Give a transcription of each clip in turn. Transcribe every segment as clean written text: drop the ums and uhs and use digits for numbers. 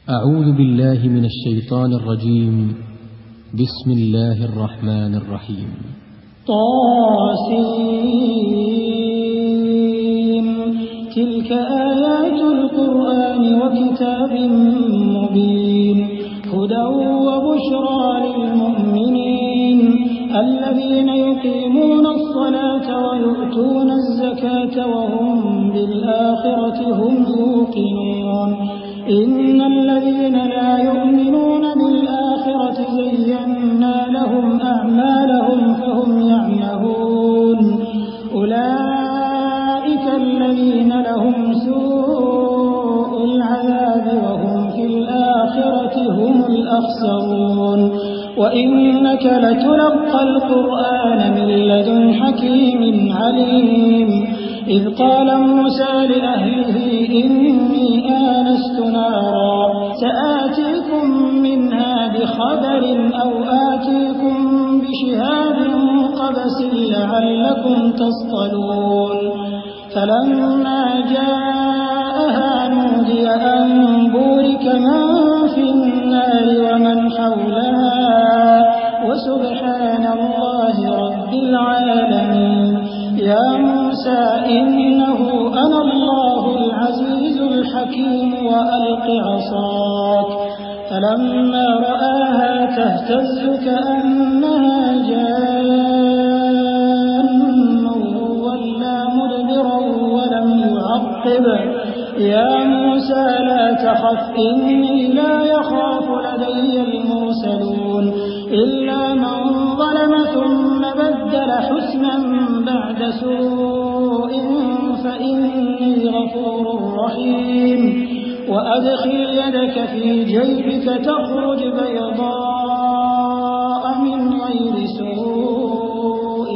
أعوذ بالله من الشيطان الرجيم. بسم الله الرحمن الرحيم. طاسين. تلك آيات القرآن وكتاب مبين هدى وبشرى للمؤمنين الذين يقيمون الصلاة ويؤتون الزكاة وهم بالآخرة هم يوقنون. إن الذين لا يؤمنون بالآخرة زينا لهم أعمالهم فهم يعمهون. أولئك الذين لهم سوء العذاب وهم في الآخرة هم الأخسرون. وإنك لتلقى القرآن من لدن حكيم عليم. إذ قال موسى لأهله إني آنست نارا سآتيكم منها بخبر أو آتيكم بشهاب قبس لعلكم تصطلون. فلما جاءها نودي أن بورك من في النار ومن حولها وسبحان الله رب العالمين. يا موسى إنه أنا الله العزيز الحكيم وألق عصاك. فلما رآها تهتز كأنها جان ولا مدبرا ولم يعقب. يا موسى لا تخف إني لا يخاف لدي المرسلون إلا من ظلم ثم بدل حسنا بعد سوء فإني غفور رحيم. وأدخل يدك في جيبك تخرج بيضاء من غير سوء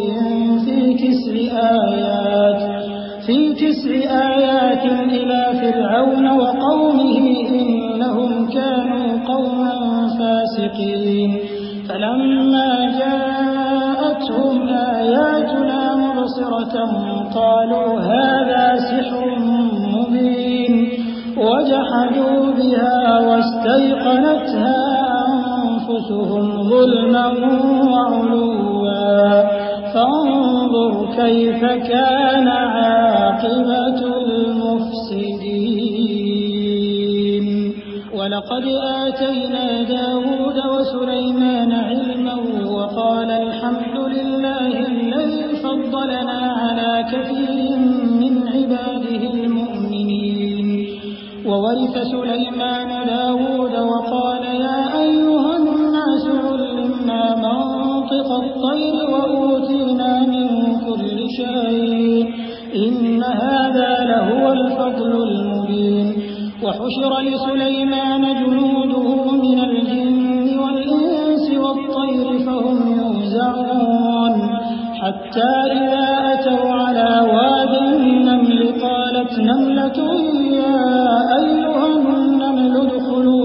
في تسع آيات إلى فرعون وقومه إنهم كانوا قوما فاسقين. فلما جاءتهم آياتنا مبصرة قالوا هذا سحر مبين وجحدوا بها واستيقنتها أنفسهم ظلما وعلوا فانظر كيف كان عاقبة المفسدين. ولقد آتينا داود وسليمان علما وقال الحمد لله الذي فضلنا على كثير من عباده المؤمنين. وورث سليمان داود وقال يا أيها الناس علمنا منطق الطير وأوتينا من كل شيء إن هذا لهو الفضل المبين. وحشر لسليمان جنوده من الجن والإنس والطير فهم يوزعون حتى إذا أتوا على واد النمل قالت نملة يا أيها النمل ادخلوا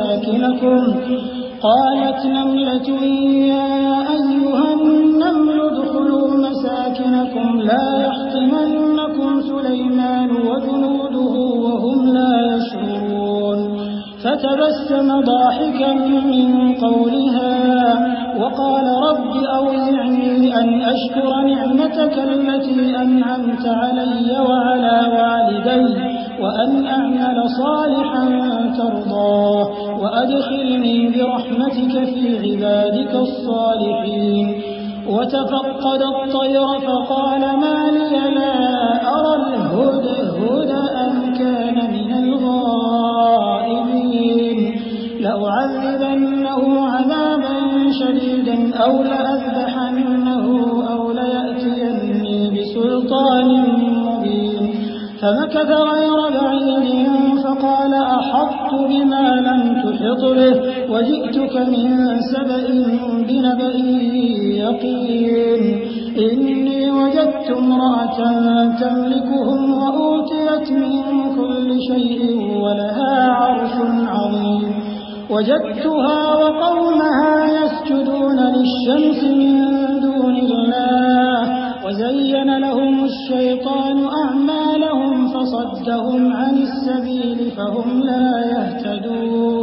مساكنكم لا يحطمنكم سليمان وجنوده وهم لا يشعرون. فتبسم ضاحكا من قولها وقال رب أوزعني أن أشكر نعمتك التي أنعمت علي وعلى والدي وأن أعمل صالحا ترضاه وأدخلني برحمتك في عبادك الصالحين. وتفقد الطير فقال ما لي لا أرى الهدهد أم كان من الغائبين. لأعذبنه عذابا شديدا أو لأذبحنه أو ليأتيني بسلطان مبين. فمكث غير بعيد فقال أحطت بما لم تحط به وجئتك من سبأ بنبأ يقين. إني وجدت امرأة تملكهم وأوتيت من كل شيء ولها عرش عظيم. وجدتها وقومها يسجدون للشمس من دون الله وزين لهم الشيطان أعمالهم فصدهم عن السبيل فهم لا يهتدون.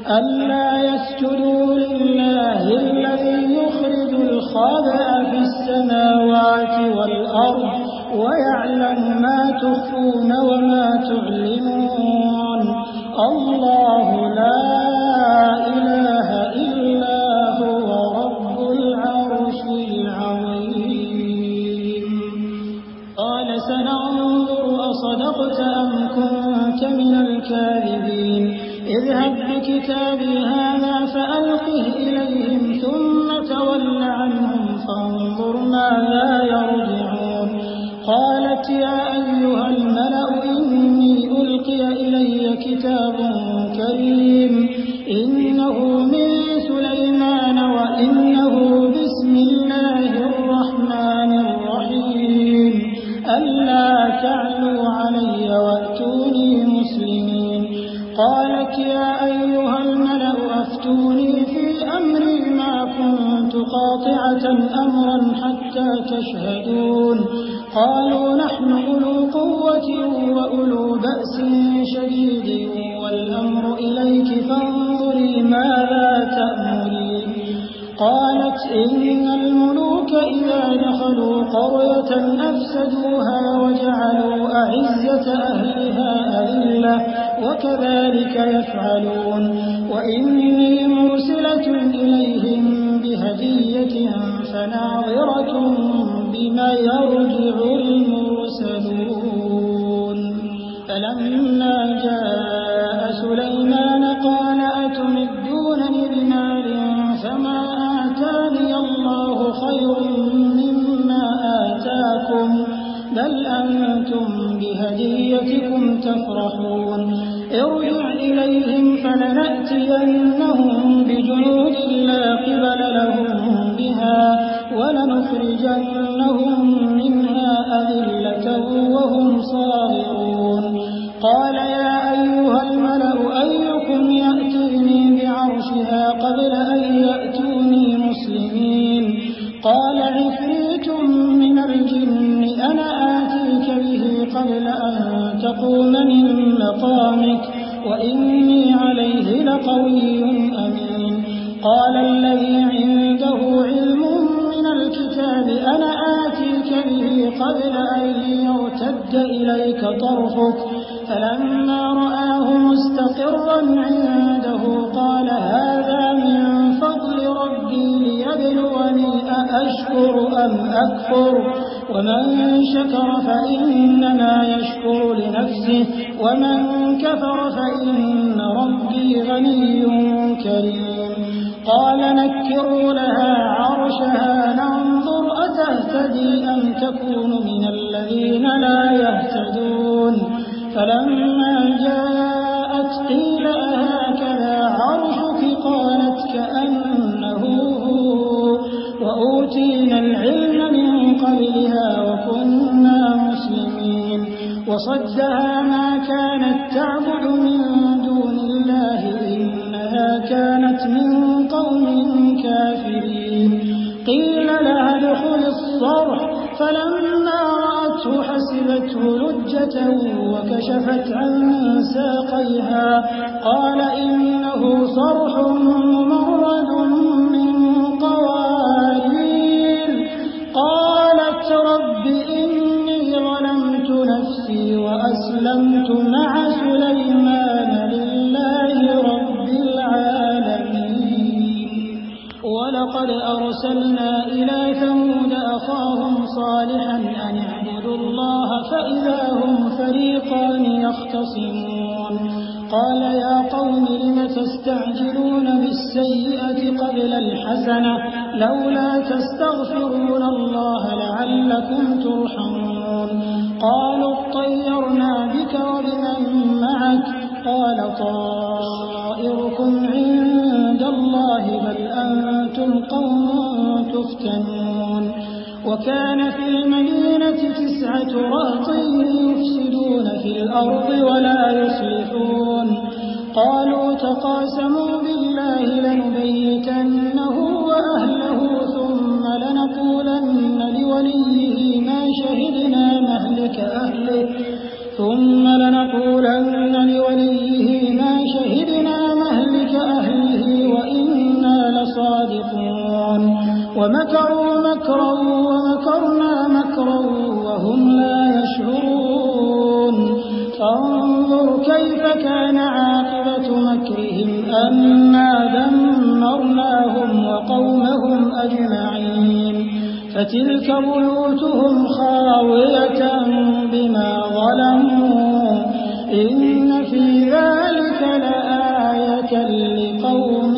ألا يسجدوا لله الذي يخرج الخبأ في السماوات والأرض ويعلم ما تخفون وما تعلنون الله لا إله إلا هو رب العرش العظيم قال سننظر أصدقت أم كنت من الكاذبين اذهب بكتابي هذا فألقه إليهم ثم تول عنهم فانظر ماذا يرجعون قالت يا أيها الملأ إني ألقي إلي كتاب كريم إنه من سليمان وإنه بسم الله الرحمن الرحيم ألا تعلوا علي وأتوني مسلمين قالت يا أيها الملأ أفتوني في أمري ما كنت قاطعة أمرا حتى تشهدون قالوا نحن أولو قوة وأولو بأس شديد والأمر إليك فانظري ماذا تأمرين قالت إن الملوك إذا دخلوا قرية أفسدوها وجعلوا أعزة أهلها أذلة وكذلك يفعلون وإني مرسلة إليهم بهدية فناظرة بما يرجع المرسلون فلما جاء سليمان قال أتمدونني بمال فما آتاني الله خير مما آتاكم بل أنتم بهديتكم تفرحون ارجع إليهم فلنأتينهم بجنود لا قبل لهم بها ولنخرجنهم منها أذلة وهم صاغرون قال يا أيها الملأ أيكم يأتيني بعرشها قبل أن يأتوني مسلمين قال عفريت من الجن أنا آتيك به قبل أن تقوم من مقامك وإني عليه لقوي أمين قال الذي عنده علم من الكتاب أنا آتيك به قبل أن يرتد إليك طرفك فلما رآه مستقرا عنده قال هذا من فضل ربي ليبلوني أأشكر أم أكفر ومن شكر فإنما يشكر لنفسه ومن كفر فإن ربي غني كريم قال نكروا لها عرشها ننظر أتهتدي أم تكون من الذين لا يهتدون فلما جاءت قيل أهكذا عرشك قالت كأنه وأوتينا العلم من قبلها وكنا مسلمين وصدها ما كانت تعبد من دون الله إنها كانت من قوم كافرين قيل لها ادخل الصرح فلما رأته حسبته لجة وكشفت عن ساقيها قال إنه صرح ممرد من قوارير قالت رب إني ظلمت نفسي وأسلمت مع سليمان لله رب العالمين ولقد أرسلنا إلى ثمود أخاهم صالحا أن اعبدوا الله فإذا هم فريقان يختصمون قال يا قوم لم تستعجلون بالسيئة قبل الحسنة لولا تستغفرون الله لعلكم ترحمون قالوا اطيرنا بك وبمن معك قال طائركم عند الله بل أنتم قوم تفتنون وكان في المدينة 9 رهط يفسدون في الأرض ولا يصلحون قالوا تقاسموا بالله لنبيتنه وأهله ثم لنقولن لوليه ما شهدنا مهلك أهله صادقون ومكروا مكرا ومكرنا مكرا وهم لا يشعرون فانظر كيف كان عاقبة مكرهم أنا دمرناهم وقومهم أجمعين فتلك بيوتهم خاوية بما ظلموا إن في ذلك لآية لقوم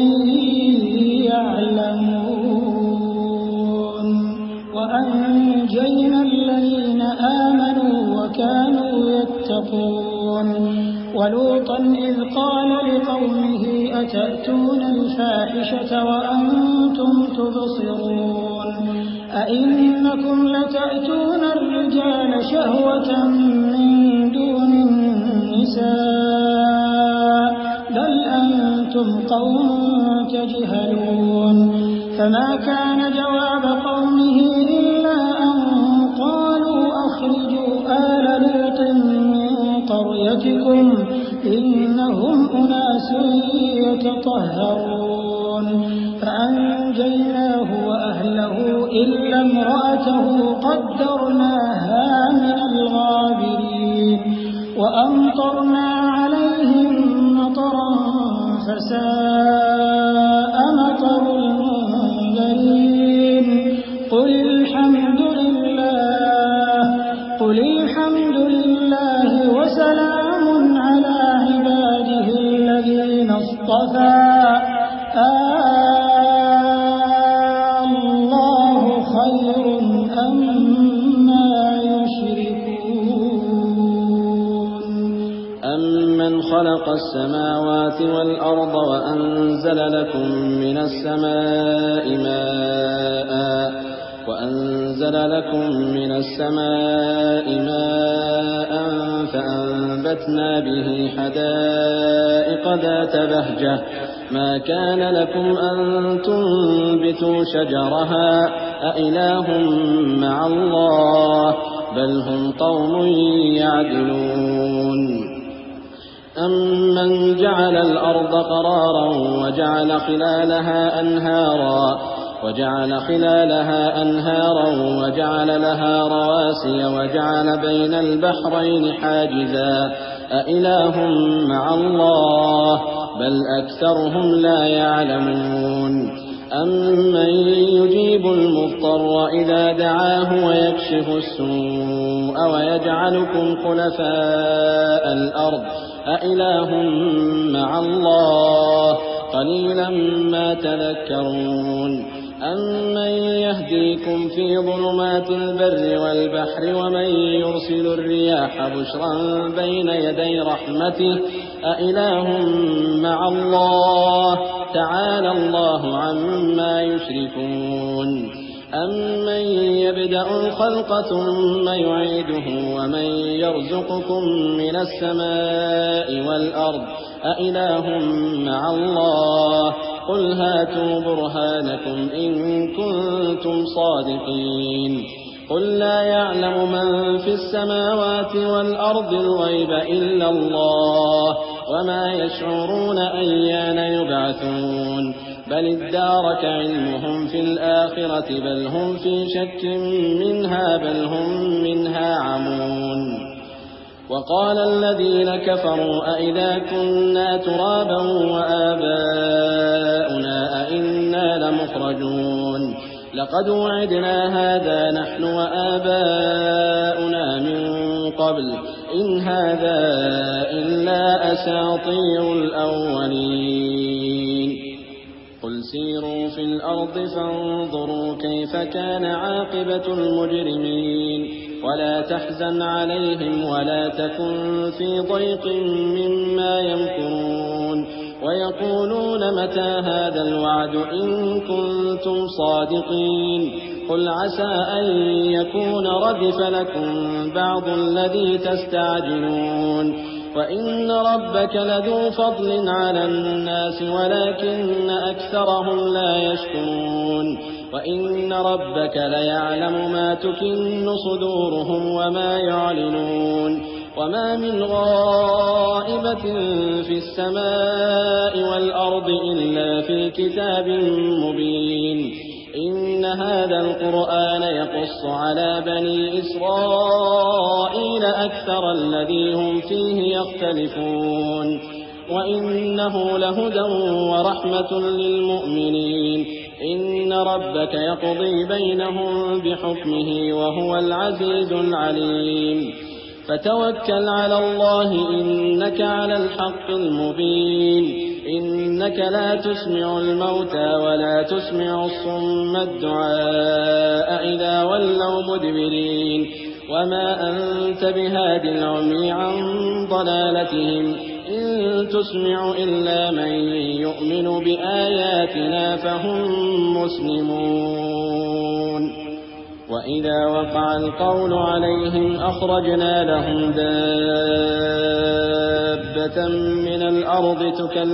يعلمون وأنجينا الذين آمنوا وكانوا يتقون ولوطا إذ قال لقومه أتأتون الفاحشة وأنتم تبصرون أئنكم لتأتون الرجال شهوة من دون النساء بل أنتم قوم تجهلون فما كان جواب قومه إلا أن قالوا أخرجوا آل لوط من قريتكم إنهم أناس يتطهرون فأنجيناه وأهله إلا امرأته قدرناها من الغابرين وأمطرنا عليهم مطرا فساء مطر المنذرين قل الحمد لله وسلام على عباده الذين اصطفى الله خير أما يشركون أمن خلق السماوات والأرض وأنزل لكم من السماء ماء فأنبتنا به حدائق ذات بهجة ما كان لكم أن تنبتوا شجرها أإله مع الله بل هم قوم يعدلون أمن جعل الأرض قرارا وجعل خلالها أنهارا وجعل لها رواسي وجعل بين البحرين حاجزا أإله مع الله بل أكثرهم لا يعلمون أمن يجيب المضطر إذا دعاه ويكشف السوء ويجعلكم خلفاء الأرض أإله مع الله قليلا ما تذكرون أمن يهديكم في ظلمات البر والبحر ومن يرسل الرياح بشرا بين يدي رحمته أإله مع الله تعالى الله عما يشركون أمن يبدأ الخلق ثم يعيده ومن يرزقكم من السماء والأرض أإله مع الله قل هاتوا برهانكم إن كنتم صادقين قل لا يعلم من في السماوات والأرض الغيب إلا الله وما يشعرون أيان يبعثون بل ادارك علمهم في الآخرة بل هم في شك منها بل هم منها عمون وقال الذين كفروا أئذا كنا ترابا وآباؤنا أئنا لمخرجون لقد وعدنا هذا نحن وآباؤنا من قبل إن هذا إلا أساطير الأولين قل سيروا في الأرض فانظروا كيف كان عاقبة المجرمين ولا تحزن عليهم ولا تكن في ضيق مما يمكرون ويقولون متى هذا الوعد إن كنتم صادقين قل عسى أن يكون ردف لكم بعض الذي تستعجلون وإن ربك لذو فضل على الناس ولكن أكثرهم لا يشكرون وإن ربك ليعلم ما تكن صدورهم وما يعلنون وما من غائبة في السماء والأرض إلا في كتاب مبين. إن هذا القرآن يقص على بني إسرائيل أكثر الذي هم فيه يختلفون وإنه لهدى ورحمة للمؤمنين. إن ربك يقضي بينهم بحكمه وهو العزيز العليم. فتوكل على الله إنك على الحق المبين. إنك لا تسمع الموتى ولا تسمع الصم الدعاء إذا ولوا مدبرين. وما أنت بهاد العمي عن ضلالتهم إن تسمع إلا من يؤمن بآياتنا فهم مسلمون. وإذا وقع القول عليهم أخرجنا لهم دابة من الأرض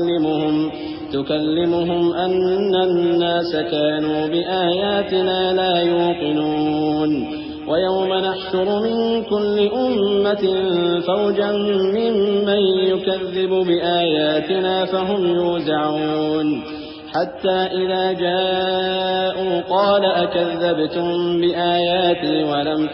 تكلمهم أن الناس كانوا بآياتنا لا يوقنون. ويوم نحشر من كل أمة فوجا ممن يكذب بآياتنا فهم يوزعون. حتى إذا جاءوا قال أكذبتم بآياتي ولم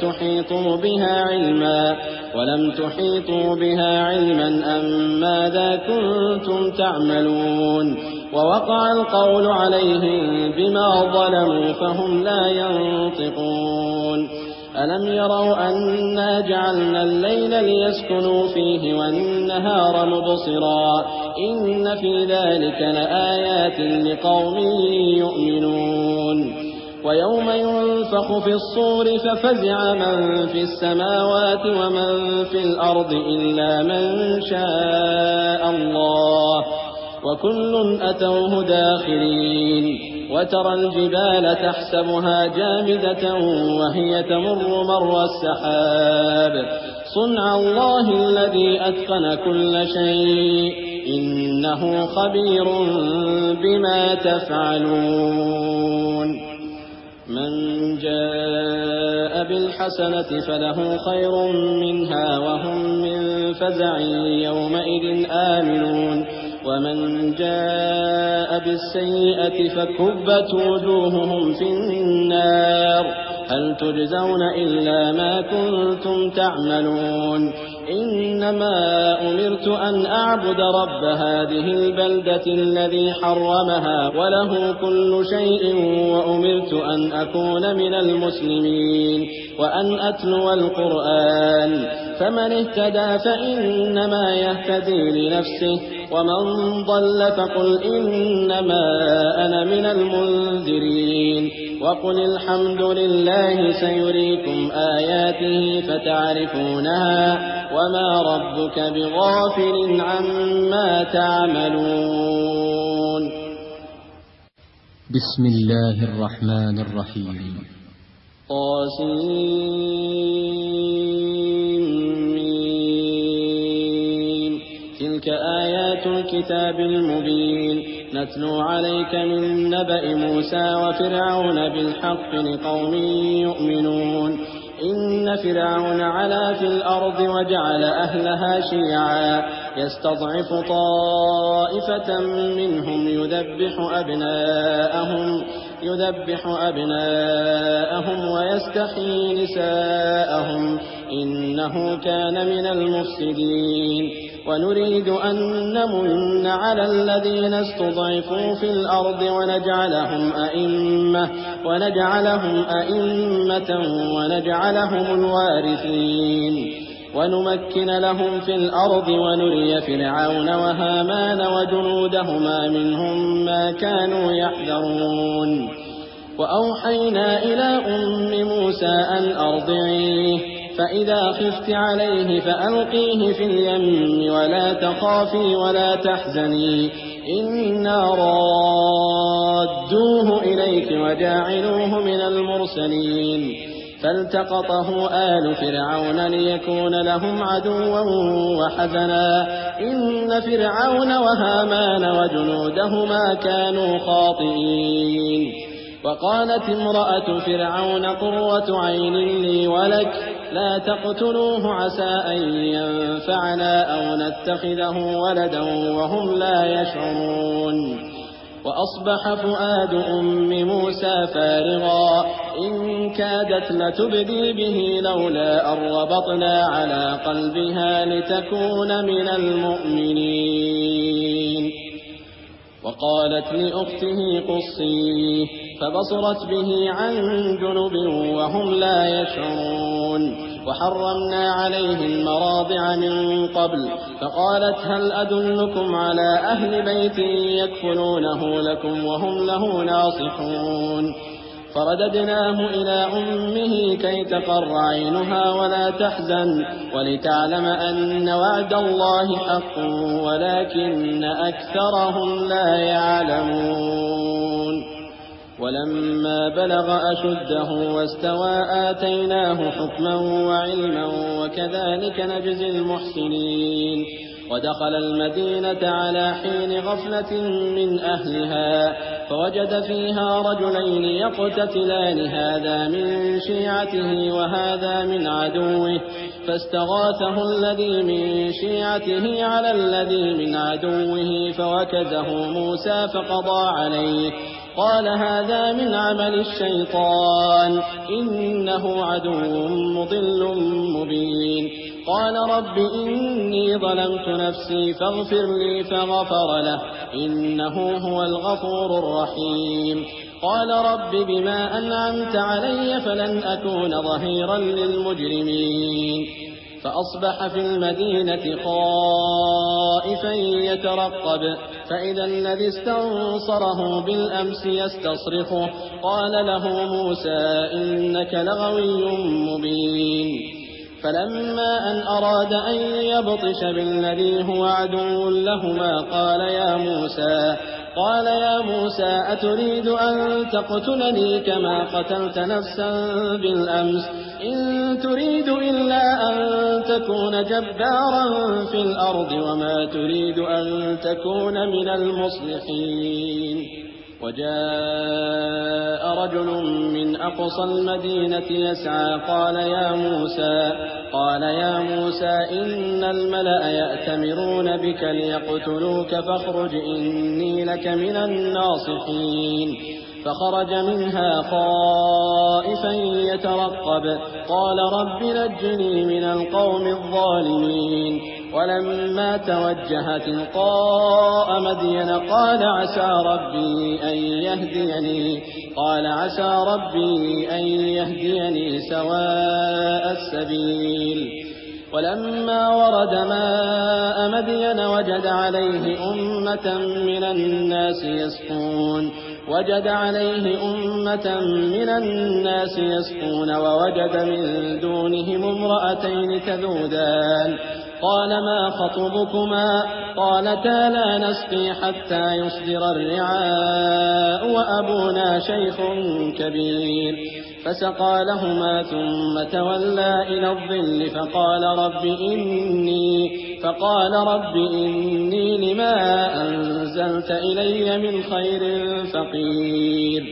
تحيطوا بها علما أم ماذا كنتم تعملون. ووقع القول عليهم بما ظلموا فهم لا ينطقون. ألم يروا أنا جعلنا الليل ليسكنوا فيه والنهار مبصرا إن في ذلك لآيات لقوم يؤمنون. ويوم ينفخ في الصور ففزع من في السماوات ومن في الأرض إلا من شاء الله وكل أتوه داخرين. وترى الجبال تحسبها جامدة وهي تمر مر السحاب صنع الله الذي أتقن كل شيء إنه خبير بما تفعلون. من جاء بالحسنة فله خير منها وهم من فزع يومئذ آمنون. ومن جاء بالسيئة فكبت وجوههم في النار هل تجزون إلا ما كنتم تعملون. إنما أمرت أن أعبد رب هذه البلدة الذي حرمها وله كل شيء وأمرت أن أكون من المسلمين وأن أتلو القرآن فمن اهتدى فإنما يهتدي لنفسه ومن ضل فقل إنما أنا من المنذرين. وقل الحمد لله سيريكم آياته فتعرفونها وما ربك بغافل عما تعملون. بسم الله الرحمن الرحيم. تلك آيات الكتاب المبين نتلو عليك من نبأ موسى وفرعون بالحق لقوم يؤمنون. إن فرعون علا في الأرض وجعل أهلها شيعا يستضعف طائفة منهم يذبح أبناءهم ويستحيي نساءهم إنه كان من المفسدين. ونريد أن نمن على الذين استضعفوا في الأرض ونجعلهم أئمة ونجعلهم الوارثين ونمكن لهم في الأرض ونري فرعون وهامان وجنودهما منهم ما كانوا يحذرون. وأوحينا إلى أم موسى أن أرضعيه فإذا خفت عليه فألقيه في اليم ولا تخافي ولا تحزني إنا رادوه إليك وجاعلوه من المرسلين. فالتقطه آل فرعون ليكون لهم عدوا وحزنا إن فرعون وهامان وجنودهما كانوا خاطئين. وقالت امرأة فرعون قرة عين لي ولك لا تقتلوه عسى أن ينفعنا أو نتخذه ولدا وهم لا يشعرون وأصبح فؤاد أم موسى فارغا إن كادت لتبدي به لولا أن ربطنا على قلبها لتكون من المؤمنين وقالت لأخته قصيه فبصرت به عن جنب وهم لا يشعرون وحرمنا عليه المراضع من قبل فقالت هل أدلكم على أهل بيت يكفلونه لكم وهم له ناصحون فرددناه إلى أمه كي تقر عينها ولا تحزن ولتعلم أن وعد الله حق ولكن أكثرهم لا يعلمون ولما بلغ أشده واستوى آتيناه حكما وعلما وكذلك نجزي المحسنين ودخل المدينة على حين غفلة من أهلها فوجد فيها رجلين يقتتلان هذا من شيعته وهذا من عدوه فاستغاثه الذي من شيعته على الذي من عدوه فوكزه موسى فقضى عليه قال هذا من عمل الشيطان إنه عدو مضل مبين قال رب إني ظلمت نفسي فاغفر لي فغفر له إنه هو الغفور الرحيم قال رب بما أنعمت علي فلن أكون ظهيرا للمجرمين فأصبح في المدينة خائفا يترقب فإذا الذي استنصره بالأمس يستصرخه قال له موسى إنك لغوي مبين فلما أن أراد أن يبطش بالذي هو عدو لهما قال يا موسى أتريد أن تقتلني كما قتلت نفسا بالأمس إن تريد إلا أن تكون جبارا في الأرض وما تريد أن تكون من المصلحين وجاء رجل من أقصى المدينة يسعى قال يا موسى إن الملأ يأتمرون بك ليقتلوك فاخرج إني لك من الناصحين فخرج منها خائفا يترقب قال رب نجني من القوم الظالمين ولما توجه تلقاء مدين قال عسى ربي أن يهديني سواء السبيل ولما ورد ماء مدين وجد عليه أمة من الناس يسقون ووجد من دونهم امرأتين تذودان قال ما خطبكما قالتا لا نسقي حتى يصدر الرعاء وأبونا شيخ كبير فسقى لهما ثم تولى إلى الظل فقال رب إني لما أنزلت إلي من خير فقير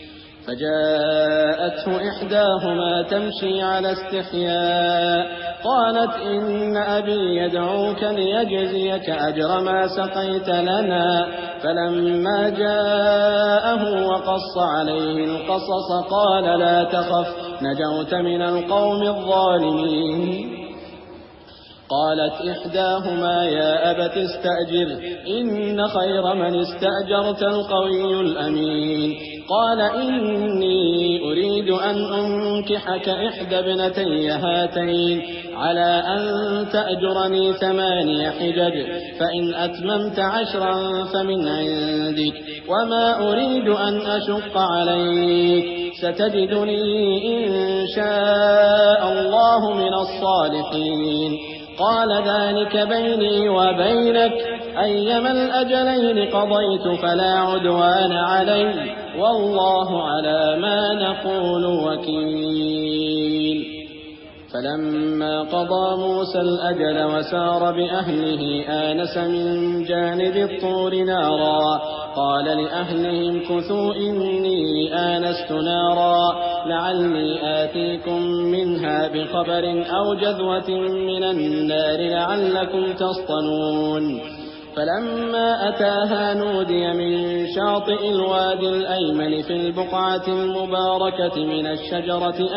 فجاءته إحداهما تمشي على استحياء قالت إن أبي يدعوك ليجزيك أجر ما سقيت لنا فلما جاءه وقص عليه القصص قال لا تخف نجوت من القوم الظالمين قالت إحداهما يا أبت استأجر إن خير من استأجرت القوي الأمين قال إني أريد أن أنكحك إحدى ابنتي هاتين على أن تأجرني 8 حجج فإن أتممت 10 فمن عندك وما أريد أن أشق عليك ستجدني إن شاء الله من الصالحين قال ذلك بيني وبينك أيما الأجلين قضيت فلا عدوان علي والله على ما نقول وكيل فلما قضى موسى الأجل وسار بأهله آنس من جانب الطور نارا قال لأهلهم كثوا إني آنست نارا لعلي آتيكم منها بخبر أو جذوة من النار لعلكم تصطلون فلما أتاها نودي من شاطئ الوادي الأيمن في البقعة المباركة من الشجرة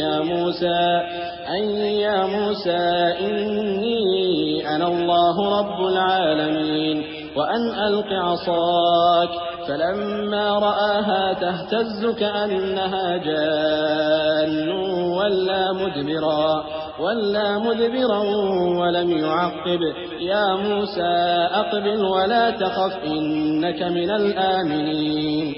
أي يا موسى إني أنا الله رب العالمين وأن ألق عصاك فلما رآها تهتز كأنها جان ولا مدبرا ولم يعقب يا موسى أقبل ولا تخف إنك من الآمنين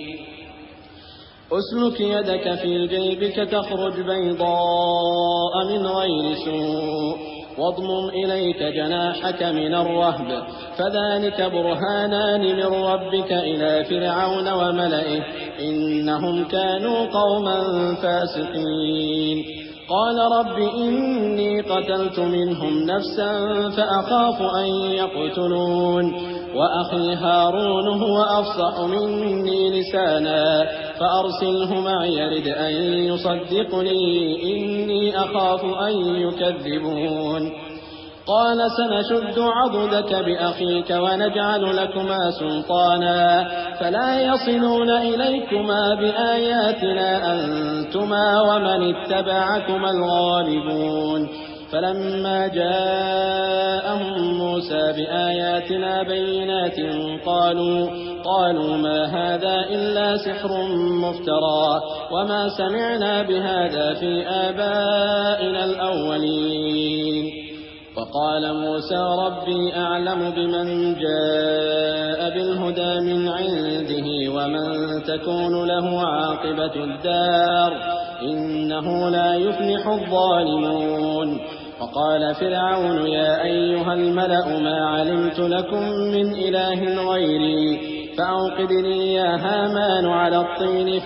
أسلك يدك في جيبك تخرج بيضاء من غير سوء واضمم إليك جناحك من الرهب فذلك برهانان من ربك إلى فرعون وملئه إنهم كانوا قوما فاسقين قال رب إني قتلت منهم نفسا فأخاف أن يقتلون وأخي هارون هو أفصح مني لسانا فأرسله معي يرد أن يصدقني إني أخاف أن يكذبون قال سنشد عضدك بأخيك ونجعل لكما سلطانا فلا يصلون إليكما بآياتنا أنتما ومن اتبعكما الغالبون فلما جاءهم موسى بآياتنا بينات قالوا ما هذا إلا سحر مفترى وما سمعنا بهذا في آبائنا الأولين وقال موسى ربي أعلم بمن جاء بالهدى من عنده ومن تكون له عاقبة الدار إنه لا يفلح الظالمون وقال فرعون يا أيها الملأ ما علمت لكم من إله غيري فأوقد لي يا هامان على الطين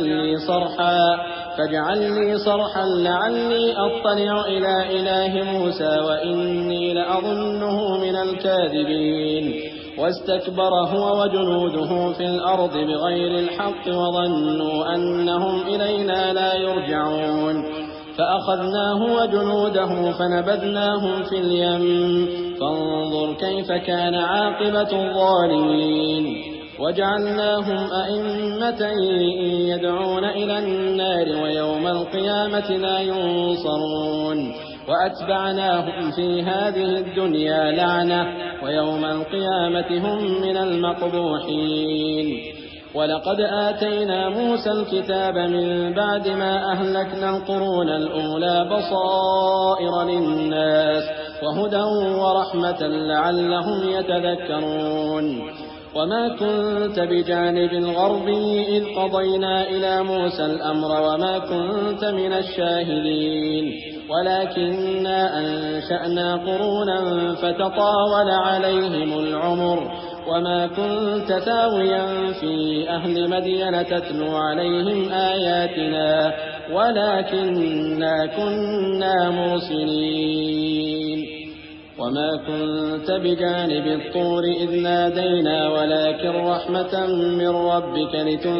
فاجعل لي صرحا لعلي أطلع إلى إله موسى وإني لأظنه من الكاذبين واستكبر هو وجنوده في الأرض بغير الحق وظنوا أنهم إلينا لا يرجعون فأخذناه وجنوده فنبذناهم في اليم فانظر كيف كان عاقبة الظالمين وجعلناهم أئمة يدعون إلى النار ويوم القيامة لا ينصرون وأتبعناهم في هذه الدنيا لعنة ويوم القيامة هم من المقبوحين ولقد آتينا موسى الكتاب من بعد ما أهلكنا القرون الأولى بصائر للناس وهدى ورحمة لعلهم يتذكرون وما كنت بجانب الغربي إذ قضينا إلى موسى الأمر وما كنت من الشاهدين ولكننا أنشأنا قرونا فتطاول عليهم العمر وما كنت ثاويا في أهل مدين تتلو عليهم آياتنا ولكننا كنا مرسلين وما كنت بجانب الطور إذ نادينا ولكن رحمة من ربك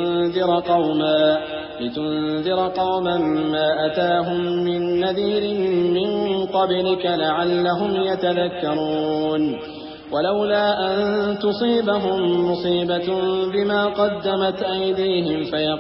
لتنذر قوما ما أتاهم من نذير من قبلك لعلهم يتذكرون ولولا أن تصيبهم مصيبة بما قدمت أيديهم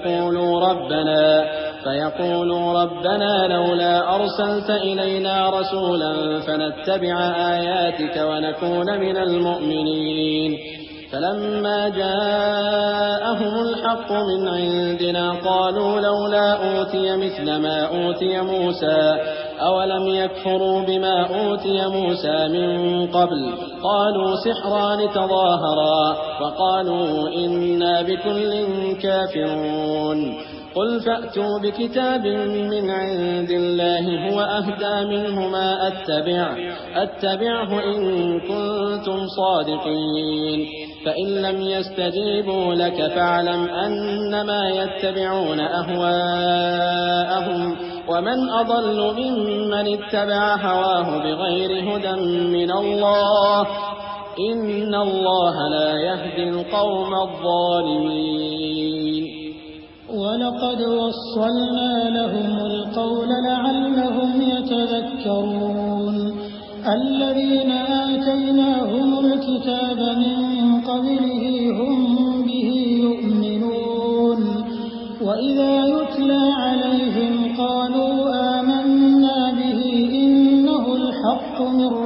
فيقولوا ربنا لولا أرسلت إلينا رسولا فنتبع آياتك ونكون من المؤمنين فلما جاءهم الحق من عندنا قالوا لولا أوتي مثل ما أوتي موسى أولم يكفروا بما أوتي موسى من قبل قالوا سحران تظاهرا وقالوا إنا بكل كافرون قل فأتوا بكتاب من عند الله هو أهدى منهما أتبعه إن كنتم صادقين فإن لم يستجيبوا لك فاعلم أنما يتبعون أهواءهم ومن أضل ممن اتبع هواه بغير هدى من الله إن الله لا يهدي القوم الظالمين ولقد وصلنا لهم القول لعلهم يتذكرون الذين آتيناهم الكتاب من قبله هم به يؤمنون وإذا يتلى عليهم قالوا آمنا به إنه الحق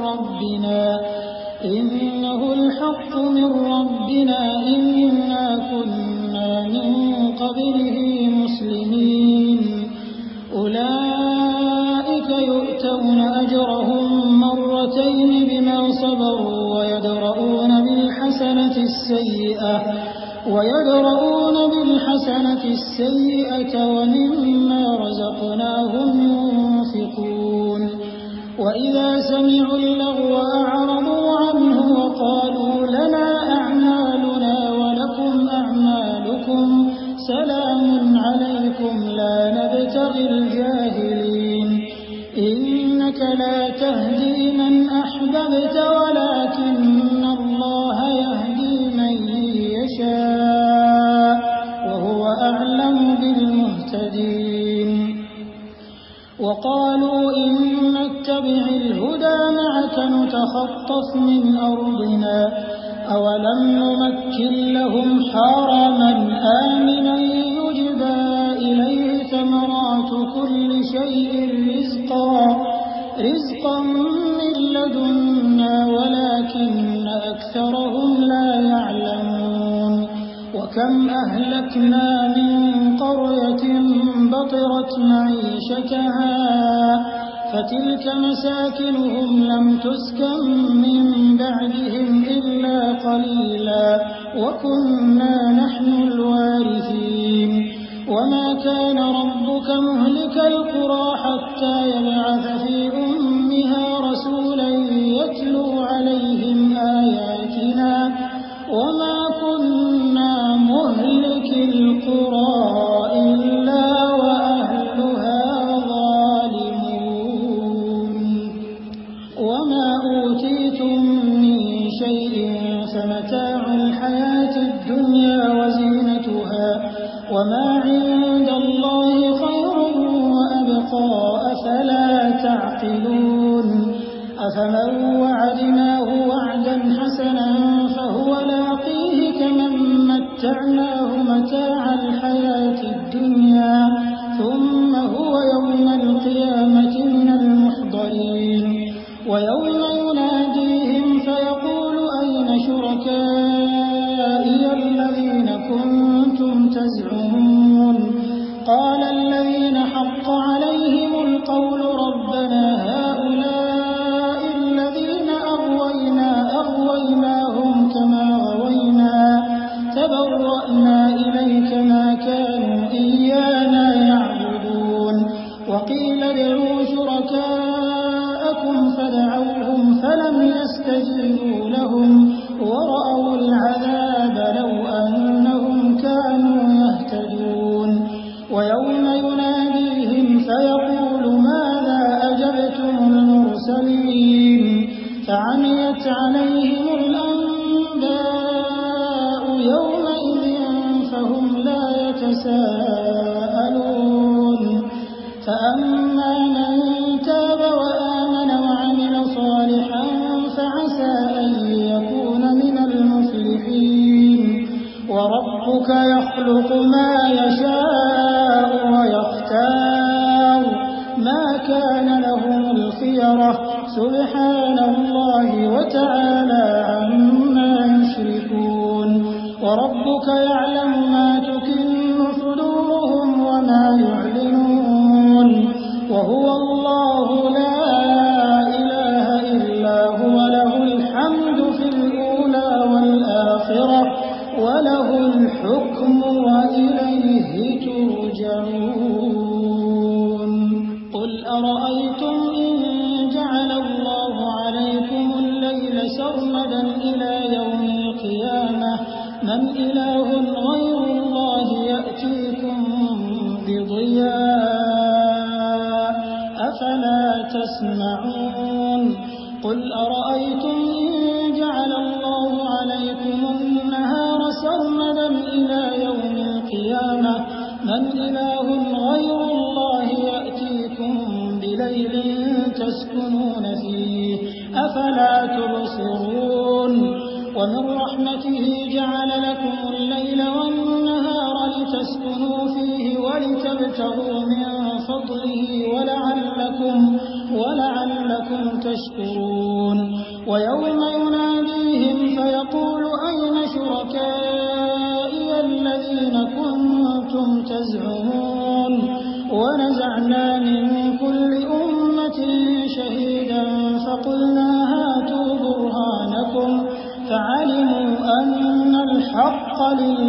من ربنا إنا كنا من قبله مسلمين أولئك يؤتون أجرهم مرتين بما صبروا ويدرؤون بالحسنة السيئة ومما رزقناهم ينفقون وإذا سمعوا اللغو أعرضوا عنه وقالوا لنا أعمالنا ولكم أعمالكم سلام عليكم لا نبتغي الجاهلين إنك لا تهدي من أحببت ولكن الله يهدي من يشاء وهو أعلم بالمهتدين وقالوا إن نتبع الهدى معك نتخطف من أرضنا أولم نمكن لهم حرما آمنا يجبى إليه ثمرات كل شيء رزقا من لدنا ولكن أكثرهم لا يعلمون وكم أهلكنا من قرية بطرت معيشتها فتلك مساكنهم لم تسكن من بعدهم إلا قليلا وكنا نحن الوارثين وما كان ربك مهلك القرى حتى يبعث في أمها رسولا يتلو عليهم آياتنا وما كنا مهلك القرى إلا وأهلها ظالمون وما أوتيتم من شيء فمتاع الحياة الدنيا وزينتها وما عند الله خير وأبقى أفلا تعقلون أفمن وعدناه وعدا حسنا فهو لاقيه كمن متعناه متاع الحياة الدنيا ثم هو يوم القيامة من المحضرين ويوم يناديهم فيقول أين شركائي الذين كنتم تزعمون قال الذين حق عليهم القول ربنا هؤلاء الذين أغويناهم كما غوينا تبرأنا إليك ما كانوا إيانا يعبدون وقيل ادعوا شركاءكم فدعوهم فلم يستجيبوا لهم ورأوا العذاب لو أنهم كانوا يهتدون ويوم يناديهم فيقول ماذا أجبتم المرسلين فعميت عليهم الأنباء يومئذ فهم لا يتساءلون فأما من تاب وآمن وعمل صالحا فعسى أن يكون من المفلحين وربك يخلق ما يشاء ويختار ما كان لهم الخيرة سبحان الله وتعالى عما يشركون وربك يعلم ما تكن صدورهم وما يعلنون وهو الله لا إله إلا هو له الحمد في الأولى والآخرة وله الحكم وإليه ترجعون قل أرأيتم إن جعل الله عليكم الليل سرمدا إلى يوم القيامة من إله غير الله يأتيكم بضياء تسمعون قل أرأيتم إن جعل الله عليكم النهار سرمدا إلى يوم القيامة من إله غير الله يأتيكم بليل تسكنون فيه أفلا تبصرون ومن رحمته جعل لكم الليل والنهار لتسكنوا فيه ولتبتغوا من فضله ولعلكم تشكرون ويوم يناديهم فيقول أين شركائي الذين كنتم تزعمون ونزعنا من كل أمة شهيدا فقلنا هاتوا برهانكم فعلموا أن الحق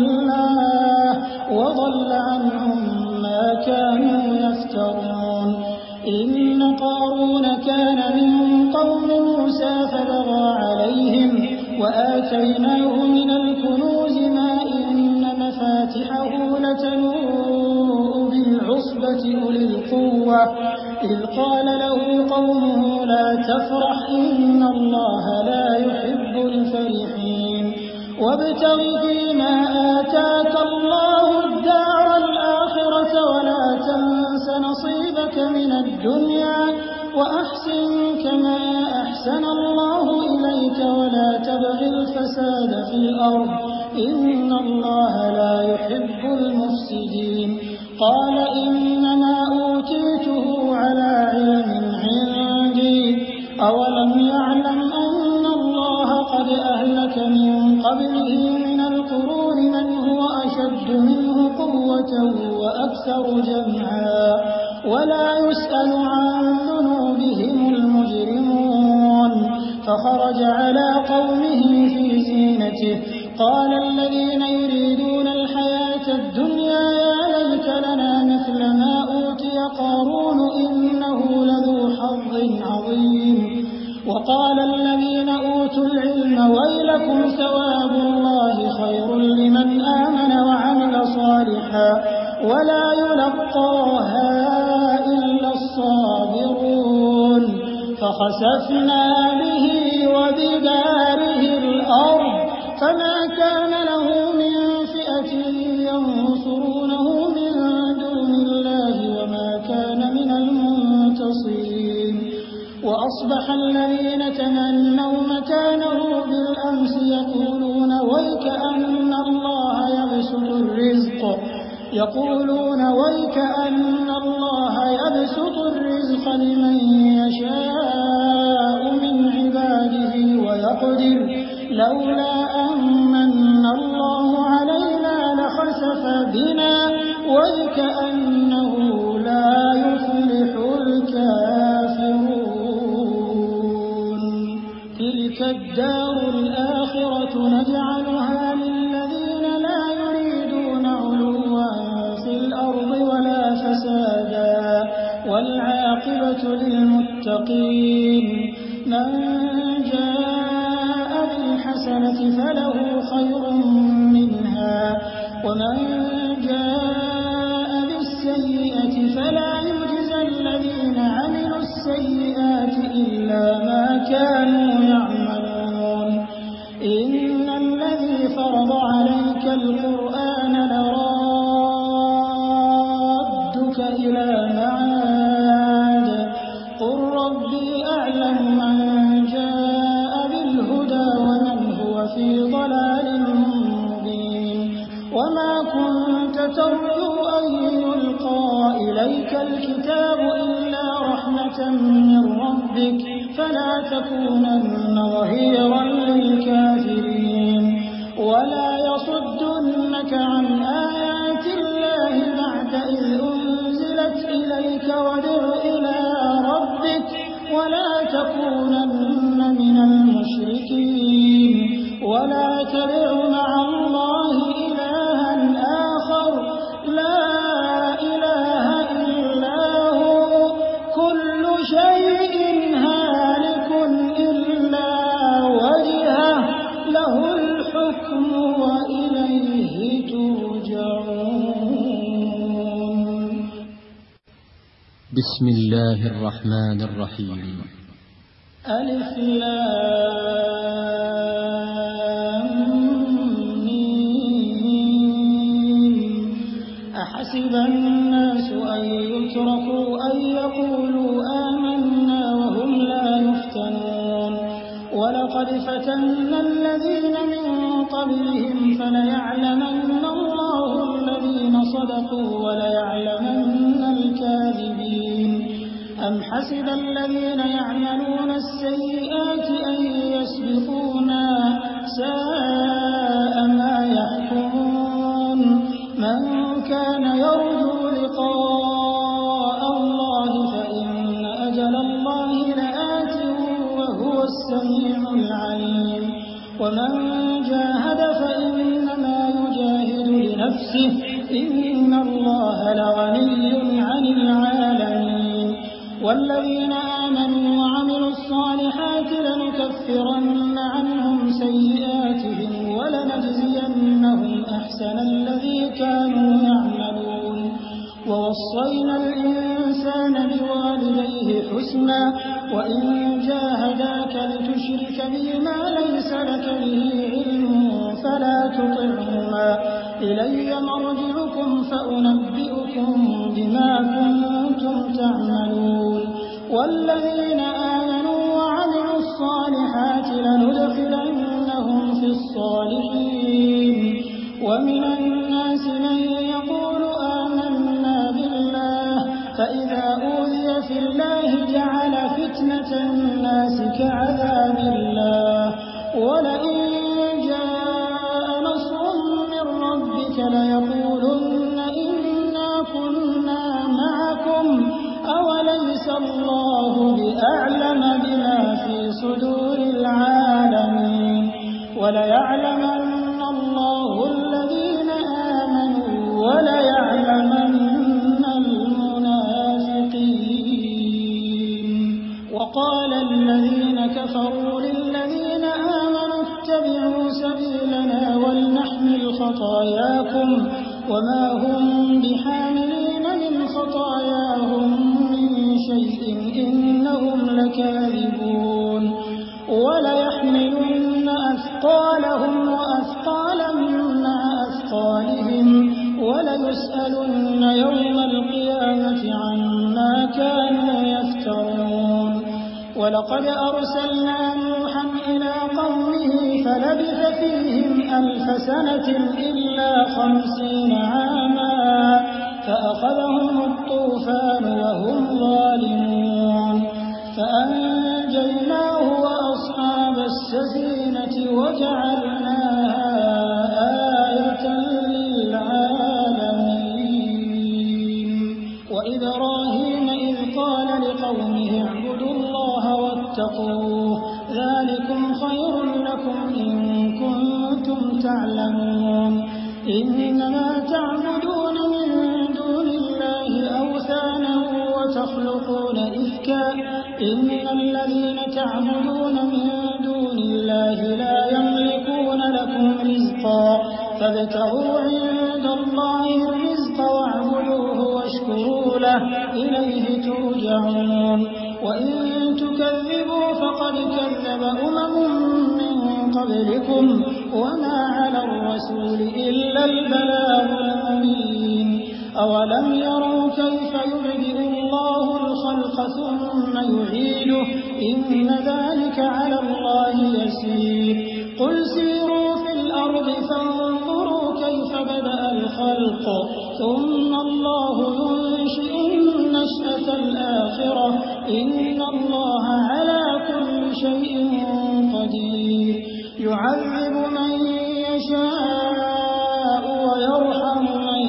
لله وضل عنهم ما كانوا يفترون إن قارون كان من قوم موسى فبغى عليهم وآتيناه من الكنوز ما إن مفاتحه لتنوء بالعصبة أولي القوة إذ قال له قومه لا تفرح إن الله لا يحب الفرحين وابتغ فيما آتاك الله الدار الآخرة ولا تنس نصيبك من الدنيا وأحسن كما أحسن الله إليك ولا تبغ الفساد في الأرض إن الله لا يحب المفسدين قال إنما أوتيته على علم عندي أولم يعلم أن الله قد أهلك من قبله من القرون من هو أشد منه قوة وأكثر جمعا ولا يسأل عن ذنوبهم المجرمون فخرج على قومه في زينته قال الذين يريدون الحياة الدنيا يا ليت لنا مثل ما أوتي قارون إنه لذو حظ عظيم وقال الذين أوتوا العلم ويلكم ثواب الله خير لمن آمن وعمل صالحا ولا يلقاها إلا الصابرون فخسفنا به وبداره الأرض فما كان له من فئة ينصرونه من دون الله وما كان من المنتصرين وأصبح الذين تمنوا مكانه بالأمس يقولون ويكأن الله يبسط الرزق لمن يشاء من عباده ويقدر لولا أمن الله علينا لخسف بنا ويكأنه لا يفلح الكافرون تلك الدار الآخرة نجعلها للذين لا يريدون علوا في الأرض ولا فسادا والعاقبة للمتقين من جاء بالحسنة فله خير منها ومن جاء بالسيئة فلا يجزى الذين عملوا السيئات إلا ما كانوا يعملون إن الذي فرض عليك القرآن لرادك إلى معاد قل ربي أعلم من جاء بالهدى ومن هو في ضلال مبين وما كنت ترجو أن يلقى إليك الكتاب إلا رحمة من ربك فلا تكونن ظهيرا للكافرين ولا يصدنك عن آيات الله بعد إذ أنزلت إليك وادع إلى ربك ولا تكونن من المشركين ولا تدع مع الله إلها آخر لا إله إلا هو كل شيء هالك إلا وجهه له الحكم وإليه بسم الله الرحمن الرحيم. ألف لام ميم. أحسب الناس أن يتركوا أن يقولوا آمنا وهم لا يفتنون ولقد فتنا الذين من قبلهم فليعلمن الله الذين صدقوا وليعلمن الكاذبين. أم حسب الذين يعملون السيئات أن يسبقونا ساء ما يحكمون. من كان يرجو لقاء الله فإن أجل الله لآت وهو السميع العليم. ومن جاهد فإنما يجاهد لنفسه إن الله لغني عن العالمين. والذين آمنوا وعملوا الصالحات لنكفرن عنهم سيئاتهم ولنجزينهم أحسن الذي كانوا يعملون. ووصينا الإنسان بوالديه حسنا وإن جاهداك لتشرك بي ما ليس لك به علم فلا تطعهما إلي مرجعكم فأنبئكم بما كنتم تعملون. والذين آمنوا وعملوا الصالحات لندخلنهم في الصالحين. ومن الناس من يقول آمنا بالله فإذا أوذي في الله جعل فتنة الناس كعذاب الله ولئن جاء نصر من ربك ليقولن إنا كنا معكم أوليس الله بأعلم بما في صدور العالمين. وليعلمن الله الذين آمنوا وليعلمن المنافقين. وقال الذين كفروا للذين آمنوا اتبعوا سبيلنا ولنحمل خطاياكم وما هم بحاملين من خطاياهم من شيء إنهم لكاذبون. وليحملن أثقالهم وأثقالا مع أثقالهم وليسألن يوم القيامة عما كانوا يفترون. ولقد أرسلنا نوحا إلى قومه فلبث فيهم 1000 سنة إلا 50 عاما فأخذهم الطوفان وهم ظالمون فأنجيناه وأصحاب السفينة وجعلناها آية للعالمين. وإبراهيم إذ قال لقومه اعبدوا الله واتقوه ذلكم خير لكم إن كنتم تعلمون. إنما تعبدون من دون الله أوثانا وتخلقون إفكا إن الذين تعبدون من دون الله لا يملكون لكم رزقا فابتغوا عند الله الرزق واعبدوه واشكروا له إليه ترجعون. وإن تكذبوا فقد كذب أمم من قبلكم وما على الرسول إلا البلاغ المبين. أولم يروا كيف يبدئ الله الخلق ثم يعيده إن ذلك على الله يسير. قل سيروا في الأرض فانظروا كيف بدأ الخلق ثم الله ينشئ النشأة الآخرة إن الله على كل شيء قدير. يعذب من يشاء ويرحم من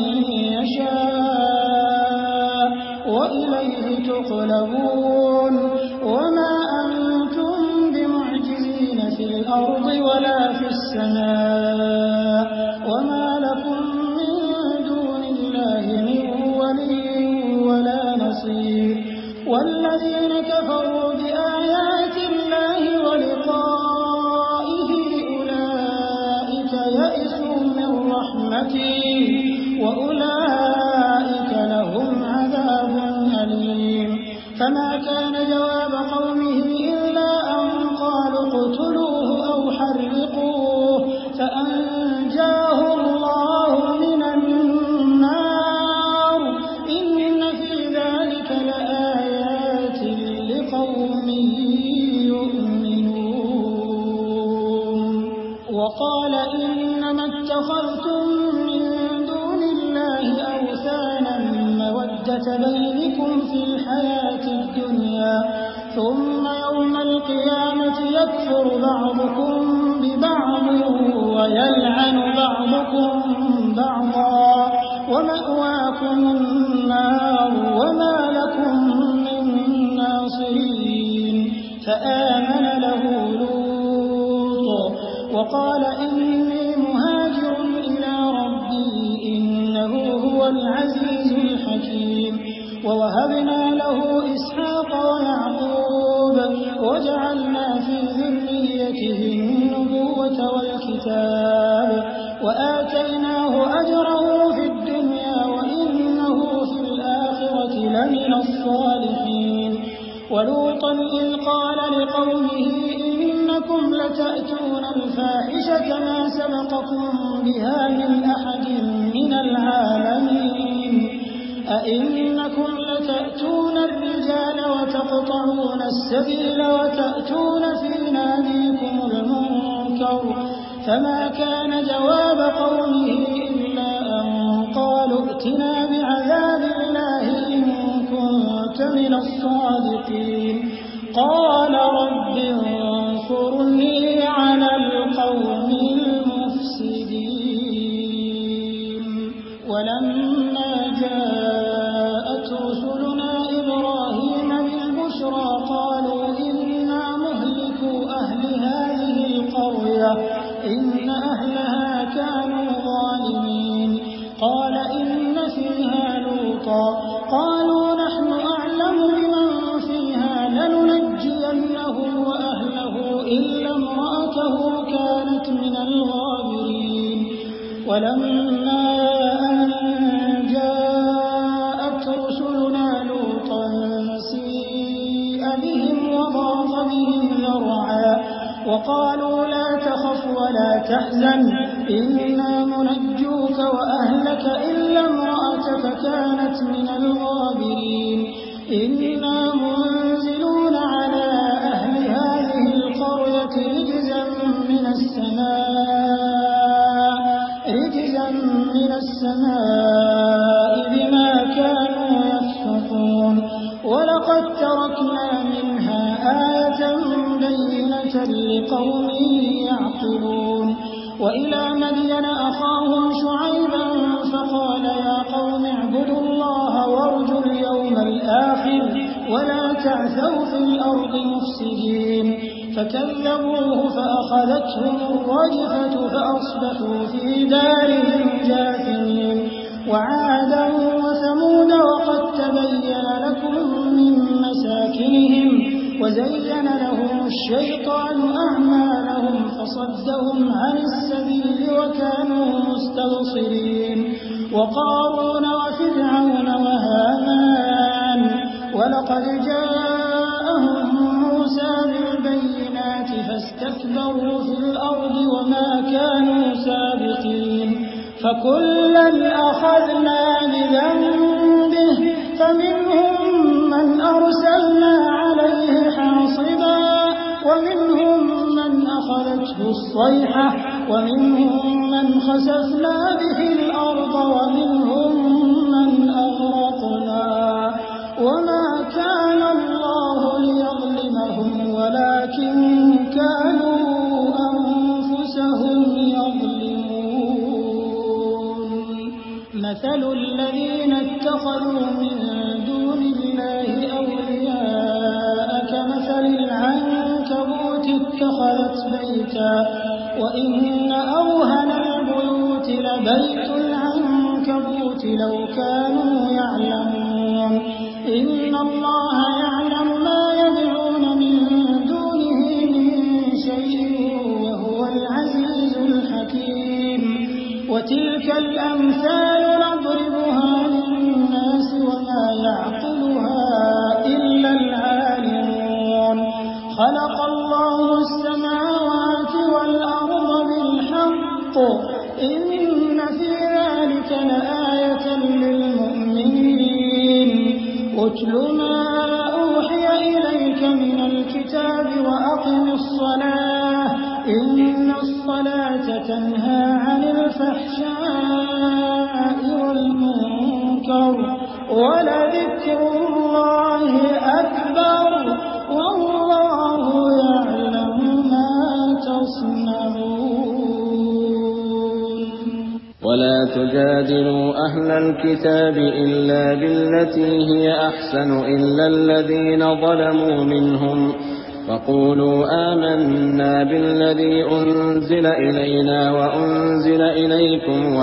يشاء وإليه تقلبون. وما أنتم بمعجزين في الأرض ولا في السماء وما لكم من دون الله من ولي ولا نصير. والذين كفروا بآيات الله ولقائه أولئك يئسوا من رحمتي وأولئك لهم عذاب أليم. فما كان جواب قومه إلا أن قالوا اقتلوه أو حرقوه فأنجاه الله من النار إن في ذلك لآيات لقوم يؤمنون وقال إنما اتخذتم من دون الله أوثانا مودة بينكم في الحياة الدنيا ثم يوم القيامة يكفر بعضكم ببعض ويلعن بعضكم بعضا ومأواكم النار وما لكم من ناصرين فآمن له لوط وقال إني مهاجر إلى ربي إنه هو العزيز الحكيم ووهبنا له إسحاق ويعقوب وجعلنا في ذريته النبوة والكتاب وآتيناه أجره في الدنيا وإنه في الآخرة لمن الصالحين ولوطا إذ قال لقومه إنكم لتأتون الفاحشة ما سبقكم بها من أحد من العالمين أئنكم لتأتون الرجال وتقطعون السبيل وتأتون في ناديكم المنكر فما كان جواب قومه إلا أن قالوا ائتنا بعذاب الله إن كنت من الصادقين قال رب انصرني على القوم المفسدين ولما جاءت رسلنا إبراهيم بالبشرى قالوا إنا مهلكو أهل هذه القرية إن أهلها كانوا ظالمين قال إن فيها لوطا قالوا نحن أعلم بمن فيها لننجينه وأهله إلا امرأته كانت من الغابرين ولما أن جاءت رسلنا لوطا سيء بهم وضاق بهم ذرعا وقالوا لا تخف ولا تحزن إنا منجوك وأهلك إلا امرأتك كانت من الغابرين إنا منزلون على أهل هذه القرية رجزا من السماء بما كانوا يفسقون ولقد تركنا منها آية بينة لقوم يعقلون وإلى مدين أخاهم شعيبا فقال يا قوم اعبدوا الله وارجوا اليوم الآخر ولا تعثوا في الأرض مفسدين فكذبوه فأخذتهم الرجفة فأصبحوا في دارهم جاثمين وعادا وثمود وقد تبين لكم من مساكنهم وزين لهم الشيطان أعمالهم فصدهم عن السبيل وكانوا مستبصرين وقارون وفرعون وهامان ولقد جاءهم موسى بالبينات فاستكبروا في الأرض وما كانوا سابقين فكلا أخذنا بذنبه فمنهم من أرسلنا عليه حاصبا ومنهم من أخذته الصيحة ومنهم من خسفنا به الأرض ومنهم من أغرقنا وما كان الله ليظلمهم ولكن كانوا أنفسهم يظلمون مثل الذين اتخذوا من دون الله أولياء كمثل العنكبوت اتخذت بيتا وإن أوهن البيوت لبيت العنكبوت لو كانوا يعلمون إن الله يعلم ما يدعون من دونه من شيء وهو العزيز الحكيم وتلك الأمثال نضربها للناس وما يعقلها إلا ولذكر الله أكبر والله يعلم ما تصنعون. ولا تجادلوا أهل الكتاب إلا بالتي هي أحسن إلا الذين ظلموا منهم فقولوا آمنا بالذي أنزل إلينا وأنزل إليكم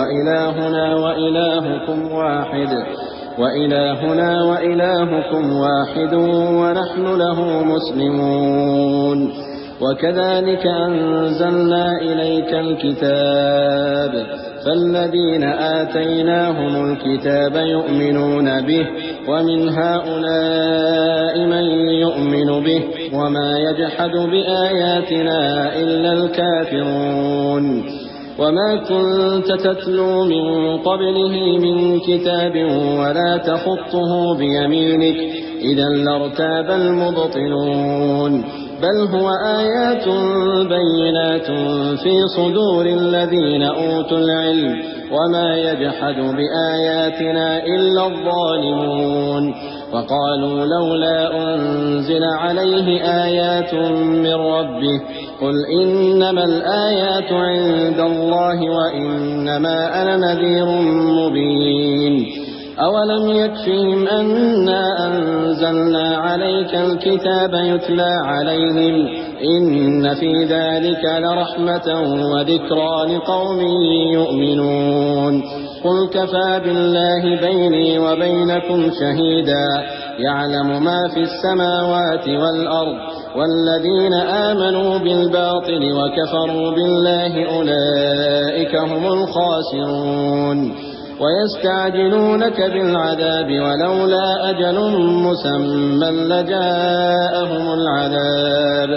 وإلهنا وإلهكم واحد ونحن له مسلمون. وكذلك أنزلنا إليك الكتاب فالذين آتيناهم الكتاب يؤمنون به ومن هؤلاء من يؤمن به وما يجحد بآياتنا إلا الكافرون. وما كنت تتلو من قبله من كتاب ولا تخطه بيمينك إذا لارتاب المبطلون بل هو آيات بينات في صدور الذين أوتوا العلم وما يجحد بآياتنا إلا الظالمون. وقالوا لولا أنزل عليه آيات من ربه قل إنما الآيات عند الله وإنما أنا نذير مبين. أولم يكفهم أنا أنزلنا عليك الكتاب يتلى عليهم إن في ذلك لرحمة وذكرى لقوم يؤمنون. قل كفى بالله بيني وبينكم شهيدا يعلم ما في السماوات والأرض والذين آمنوا بالباطل وكفروا بالله أولئك هم الخاسرون. ويستعجلونك بالعذاب ولولا أجل مسمى لجاءهم العذاب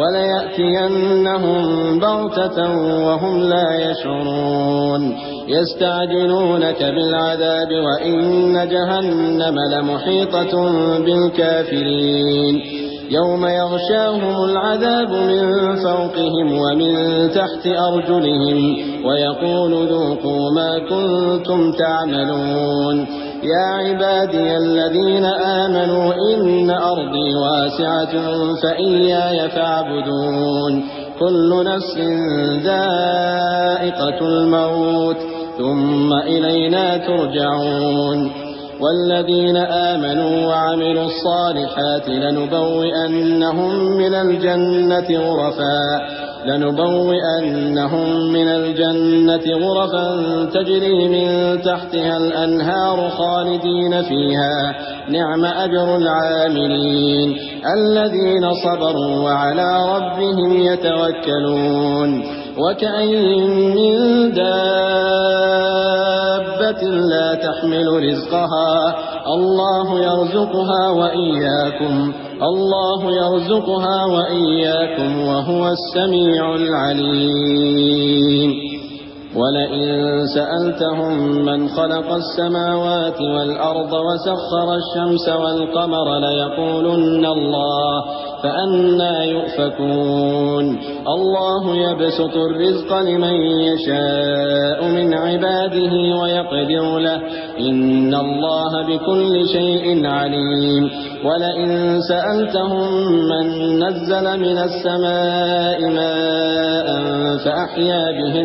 وليأتينهم بغتة وهم لا يشعرون. يستعجلونك بالعذاب وإن جهنم لمحيطة بالكافرين يوم يغشاهم العذاب من فوقهم ومن تحت أرجلهم ويقول ذوقوا ما كنتم تعملون. يا عبادي الذين آمنوا إن أرضي واسعة فإياي فاعبدون. كل نفس ذائقة الموت ثم إلينا ترجعون. والذين آمنوا وعملوا الصالحات لنبوئنهم من الجنة غرفا تجري من تحتها الأنهار خالدين فيها نعم أجر العاملين الذين صبروا وعلى ربهم يتوكلون. وكأين من دابة لا تحمل رزقها الله يرزقها وإياكم وهو السميع العليم. ولئن سألتهم من خلق السماوات والأرض وسخر الشمس والقمر ليقولن الله فأنى يؤفكون. الله يبسط الرزق لمن يشاء من عباده ويقدر له إن الله بكل شيء عليم. ولئن سألتهم من نزل من السماء ماء فأحيا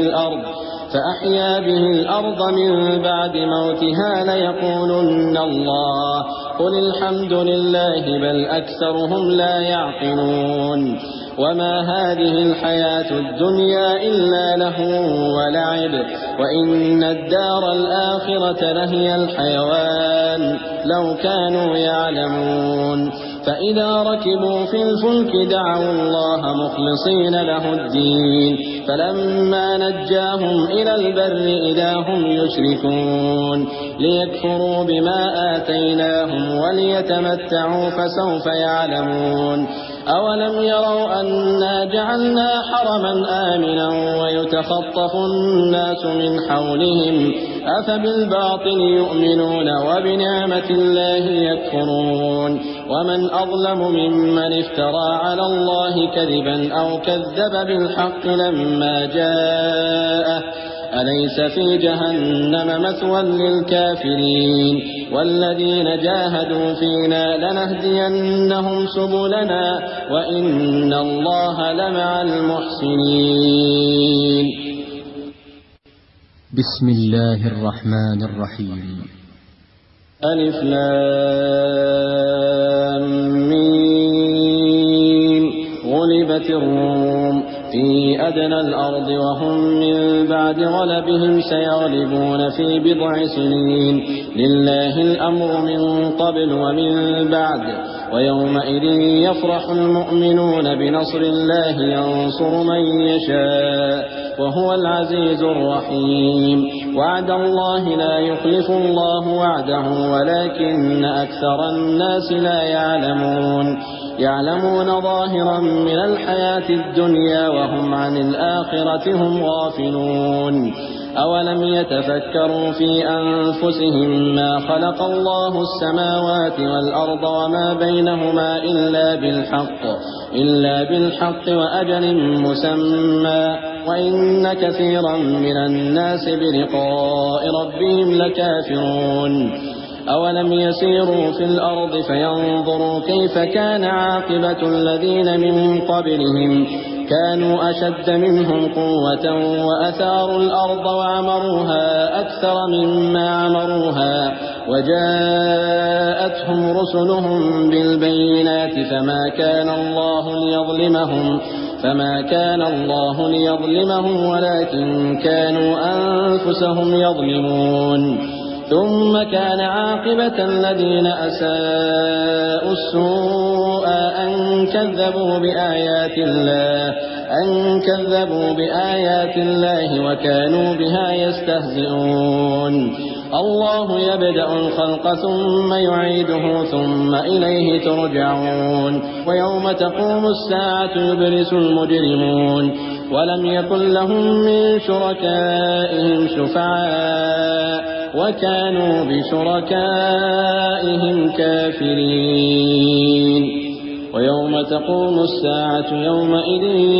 به الأرض من بعد موتها ليقولن الله قل الحمد لله بل أكثرهم لا يعقلون. وما هذه الحياة الدنيا إلا لهو ولعب وإن الدار الآخرة لهي الحيوان لو كانوا يعلمون. فإذا ركبوا في الفلك دعوا الله مخلصين له الدين فلما نجاهم إلى البر إذا هم يشركون ليكفروا بما آتيناهم وليتمتعوا فسوف يعلمون. أولم يروا أنا جعلنا حرما آمنا ويتخطف الناس من حولهم أفبالباطل يؤمنون وبنعمة الله يكفرون. ومن أظلم ممن افترى على الله كذبا أو كذب بالحق لما جاءه أليس في جهنم مثوى للكافرين والذين جاهدوا فينا لنهدينهم سبلنا وإن الله لمع المحسنين. بسم الله الرحمن الرحيم. ألف لام ميم. غلبت الروم في أدنى الأرض وهم من بعد غلبهم سيغلبون في بضع سنين لله الأمر من قبل ومن بعد ويومئذ يفرح المؤمنون بنصر الله ينصر من يشاء وهو العزيز الرحيم. وعد الله لا يخلف الله وعده ولكن أكثر الناس لا يعلمون ظاهرا من الحياة الدنيا وهم عن الآخرة هم غافلون. أولم يتفكروا في أنفسهم ما خلق الله السماوات والأرض وما بينهما إلا بالحق وأجل مسمى وإن كثيرا من الناس بلقاء ربهم لكافرون. أولم يسيروا في الأرض فينظروا كيف كان عاقبة الذين من قبلهم كانوا أشد منهم قوة وأثاروا الأرض وعمروها أكثر مما عمروها وجاءتهم رسلهم بالبينات فما كان الله ليظلمهم ولكن كانوا أنفسهم يظلمون. ثم كان عاقبة الذين أساءوا السوء أن كذبوا بآيات الله وكانوا بها يستهزئون. الله يبدأ الخلق ثم يعيده ثم إليه ترجعون. ويوم تقوم الساعة يبلس المجرمون ولم يكن لهم من شركائهم شفعاء وكانوا بشركائهم كافرين. ويوم تقوم الساعة يومئذ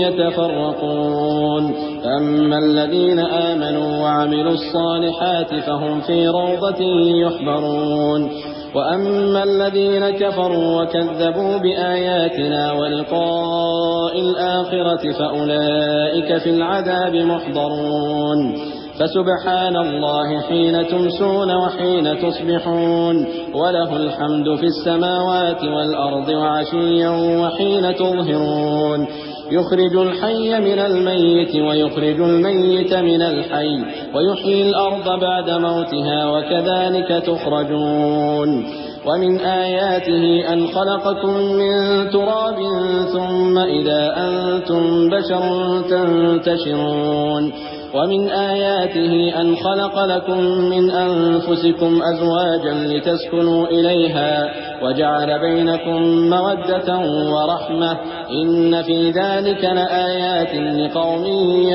يتفرقون فأما الذين آمنوا وعملوا الصالحات فهم في روضة يحبرون وأما الذين كفروا وكذبوا بآياتنا ولقاء الآخرة فأولئك في العذاب محضرون. فسبحان الله حين تمسون وحين تصبحون وله الحمد في السماوات والأرض وعشيا وحين تظهرون. يخرج الحي من الميت ويخرج الميت من الحي ويحيي الأرض بعد موتها وكذلك تخرجون. ومن آياته أن خلقكم من تراب ثم إذا أنتم بشر تنتشرون. ومن آياته أن خلق لكم من أنفسكم أزواجا لتسكنوا إليها وجعل بينكم مودة ورحمة إن في ذلك لآيات لقوم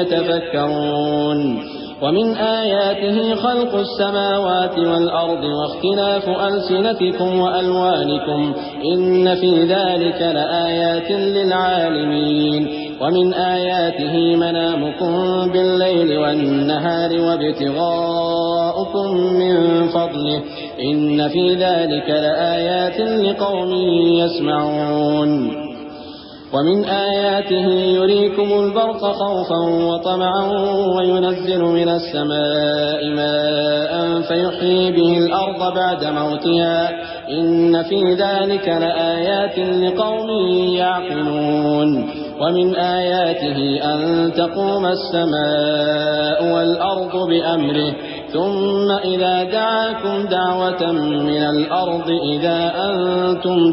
يتفكرون. ومن آياته خلق السماوات والأرض واختلاف ألسنتكم وألوانكم إن في ذلك لآيات للعالمين. ومن آياته منامكم بالليل والنهار وابتغاؤكم من فضله إن في ذلك لآيات لقوم يسمعون. ومن آياته يريكم البرق خوفا وطمعا وينزل من السماء ماء فيحيي به الأرض بعد موتها إن في ذلك لآيات لقوم يعقلون. ومن آياته أن تقوم السماء والأرض بأمره ثم إذا دعاكم دعوة من الأرض إذا أنتم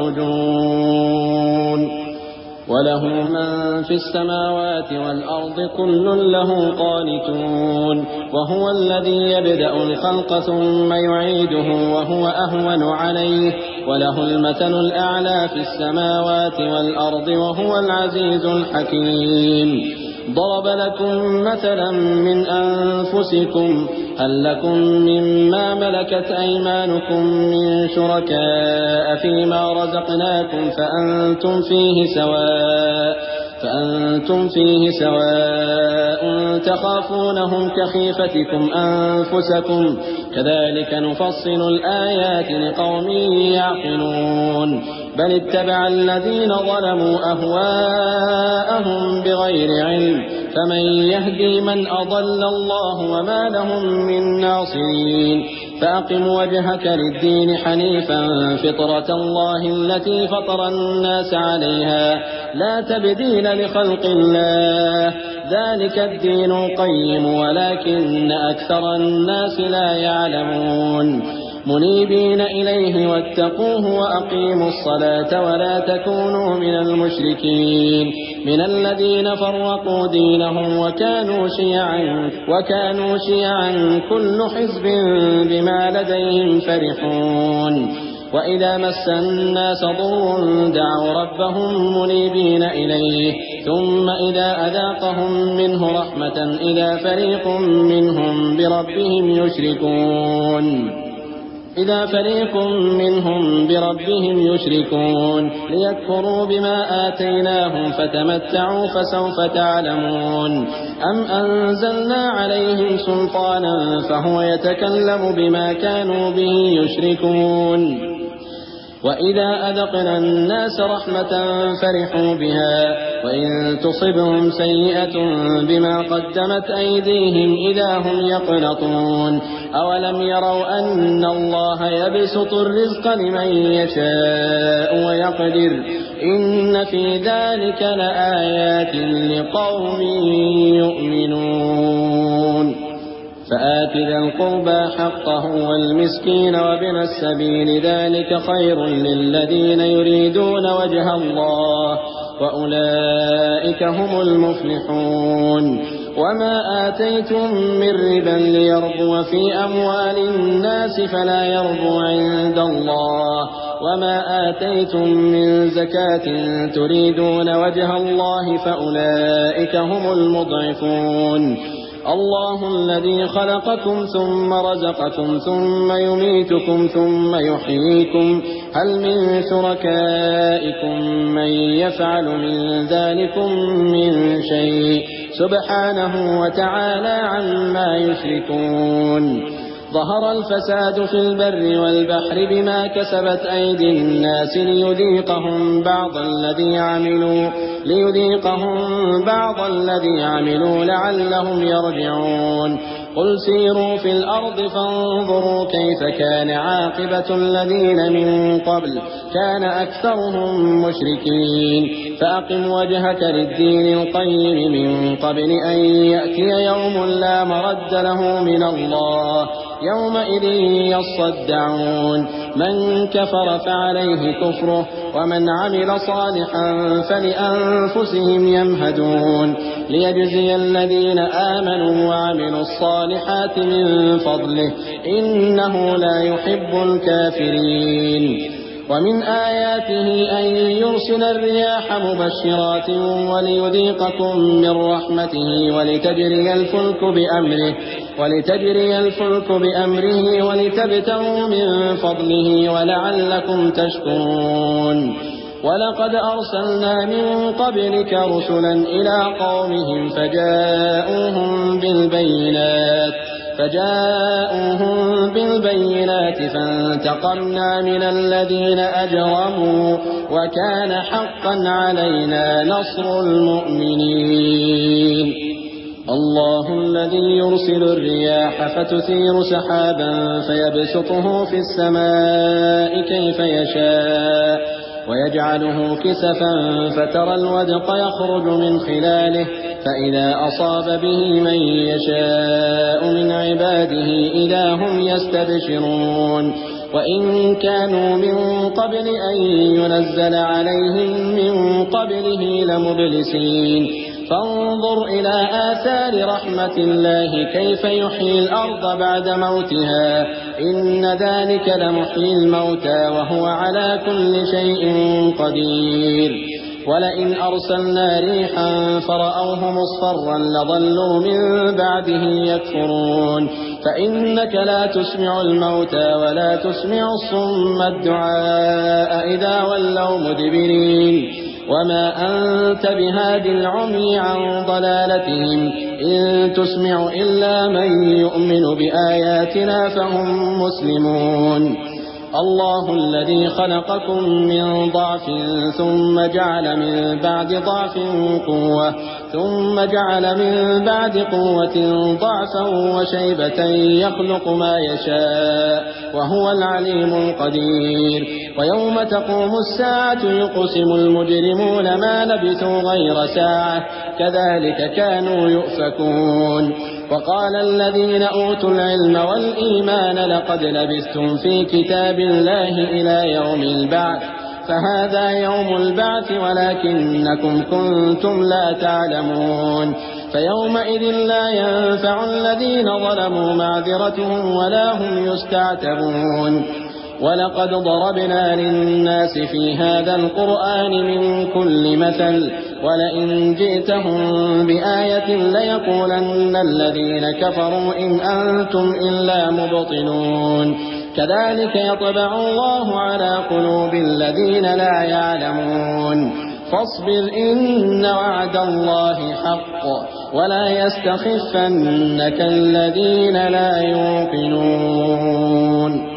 تخرجون. وله من في السماوات والأرض كل له قانتون. وهو الذي يبدأ الخلق ثم يعيده وهو أهون عليه وله المثل الأعلى في السماوات والأرض وهو العزيز الحكيم. ضرب لكم مثلا من أنفسكم هل لكم مما ملكت أيمانكم من شركاء فيما رزقناكم فأنتم فيه سواء تخافونهم كخيفتكم أنفسكم كذلك نفصل الآيات لقوم يعقلون بل اتبع الذين ظلموا أهواءهم بغير علم فمن يهدي من أضل الله وما لهم من ناصرين فأقم وجهك للدين حنيفا فطرة الله التي فطر الناس عليها لا تبديل لخلق الله ذلك الدين القيم ولكن أكثر الناس لا يعلمون منيبين إليه واتقوه وأقيموا الصلاة ولا تكونوا من المشركين من الذين فرقوا دينهم وكانوا شيعا كل حزب بما لديهم فرحون وإذا مس الناس ضر دعوا ربهم منيبين إليه ثم إذا أذاقهم منه رحمة إذا فريق منهم بربهم يشركون ليكفروا بما آتيناهم فتمتعوا فسوف تعلمون أم أنزلنا عليهم سلطانا فهو يتكلم بما كانوا به يشركون وإذا أذقنا الناس رحمة فرحوا بها وإن تصبهم سيئة بما قدمت أيديهم إذا هم يقنطون أولم يروا أن الله يبسط الرزق لمن يشاء ويقدر إن في ذلك لآيات لقوم يؤمنون فآت ذا القربى حقه والمسكين وابن السبيل ذلك خير للذين يريدون وجه الله وأولئك هم المفلحون وما آتيتم من ربا ليربو في أموال الناس فلا يربو عند الله وما آتيتم من زكاة تريدون وجه الله فأولئك هم المضعفون الله الذي خلقكم ثم رزقكم ثم يميتكم ثم يحييكم هل من شركائكم من يفعل من ذلكم من شيء سبحانه وتعالى عما يشركون ظهر الفساد في البر والبحر بما كسبت أيدي الناس ليذيقهم بعض الذي عملوا لعلهم يرجعون قل سيروا في الأرض فانظروا كيف كان عاقبة الذين من قبل كان أكثرهم مشركين فأقم وجهك للدين القيم من قبل أن يأتي يوم لا مرد له من الله يومئذ يصدعون من كفر فعليه كفره ومن عمل صالحا فلأنفسهم يمهدون ليجزي الذين آمنوا وعملوا الصالحات من فضله إنه لا يحب الكافرين ومن آياته أن يرسل الرياح مبشرات وليذيقكم من رحمته ولتجري الفلك بأمره ولتبتغوا من فضله ولعلكم تشكرون ولقد أرسلنا من قبلك رسلا إلى قومهم فجاءوهم بالبينات فانتقمنا من الذين أجرموا وكان حقا علينا نصر المؤمنين الله الذي يرسل الرياح فتثير سحابا فيبسطه في السماء كيف يشاء ويجعله كسفا فترى الودق يخرج من خلاله فإذا أصاب به من يشاء من عباده إذا هم يستبشرون وإن كانوا من قبل أن ينزل عليهم من قبله لمبلسين فانظر إلى آثار رحمة الله كيف يحيي الأرض بعد موتها إن ذلك لمحيي الموتى وهو على كل شيء قدير ولئن أرسلنا ريحا فرأوه مصفرا لظلوا من بعده يكفرون فإنك لا تسمع الموتى ولا تسمع الصم الدعاء إذا ولوا مدبرين وما أنت بهاد العمي عن ضلالتهم إن تسمع إلا من يؤمن بآياتنا فهم مسلمون الله الذي خلقكم من ضعف ثم جعل من بعد ضعف قوة ثم جعل من بعد قوة ضعفا وشيبة يخلق ما يشاء وهو العليم القدير ويوم تقوم الساعة يقسم المجرمون ما لبثوا غير ساعة كذلك كانوا يؤفكون وقال الذين أوتوا العلم والإيمان لقد لبثتم في كتاب الله إلى يوم البعث فهذا يوم البعث ولكنكم كنتم لا تعلمون فيومئذ لا ينفع الذين ظلموا معذرتهم ولا هم يستعتبون ولقد ضربنا للناس في هذا القرآن من كل مثل ولئن جئتهم بآية ليقولن الذين كفروا إن أنتم إلا مبطلون كذلك يطبع الله على قلوب الذين لا يعلمون فاصبر إن وعد الله حق ولا يستخفنك الذين لا يوقنون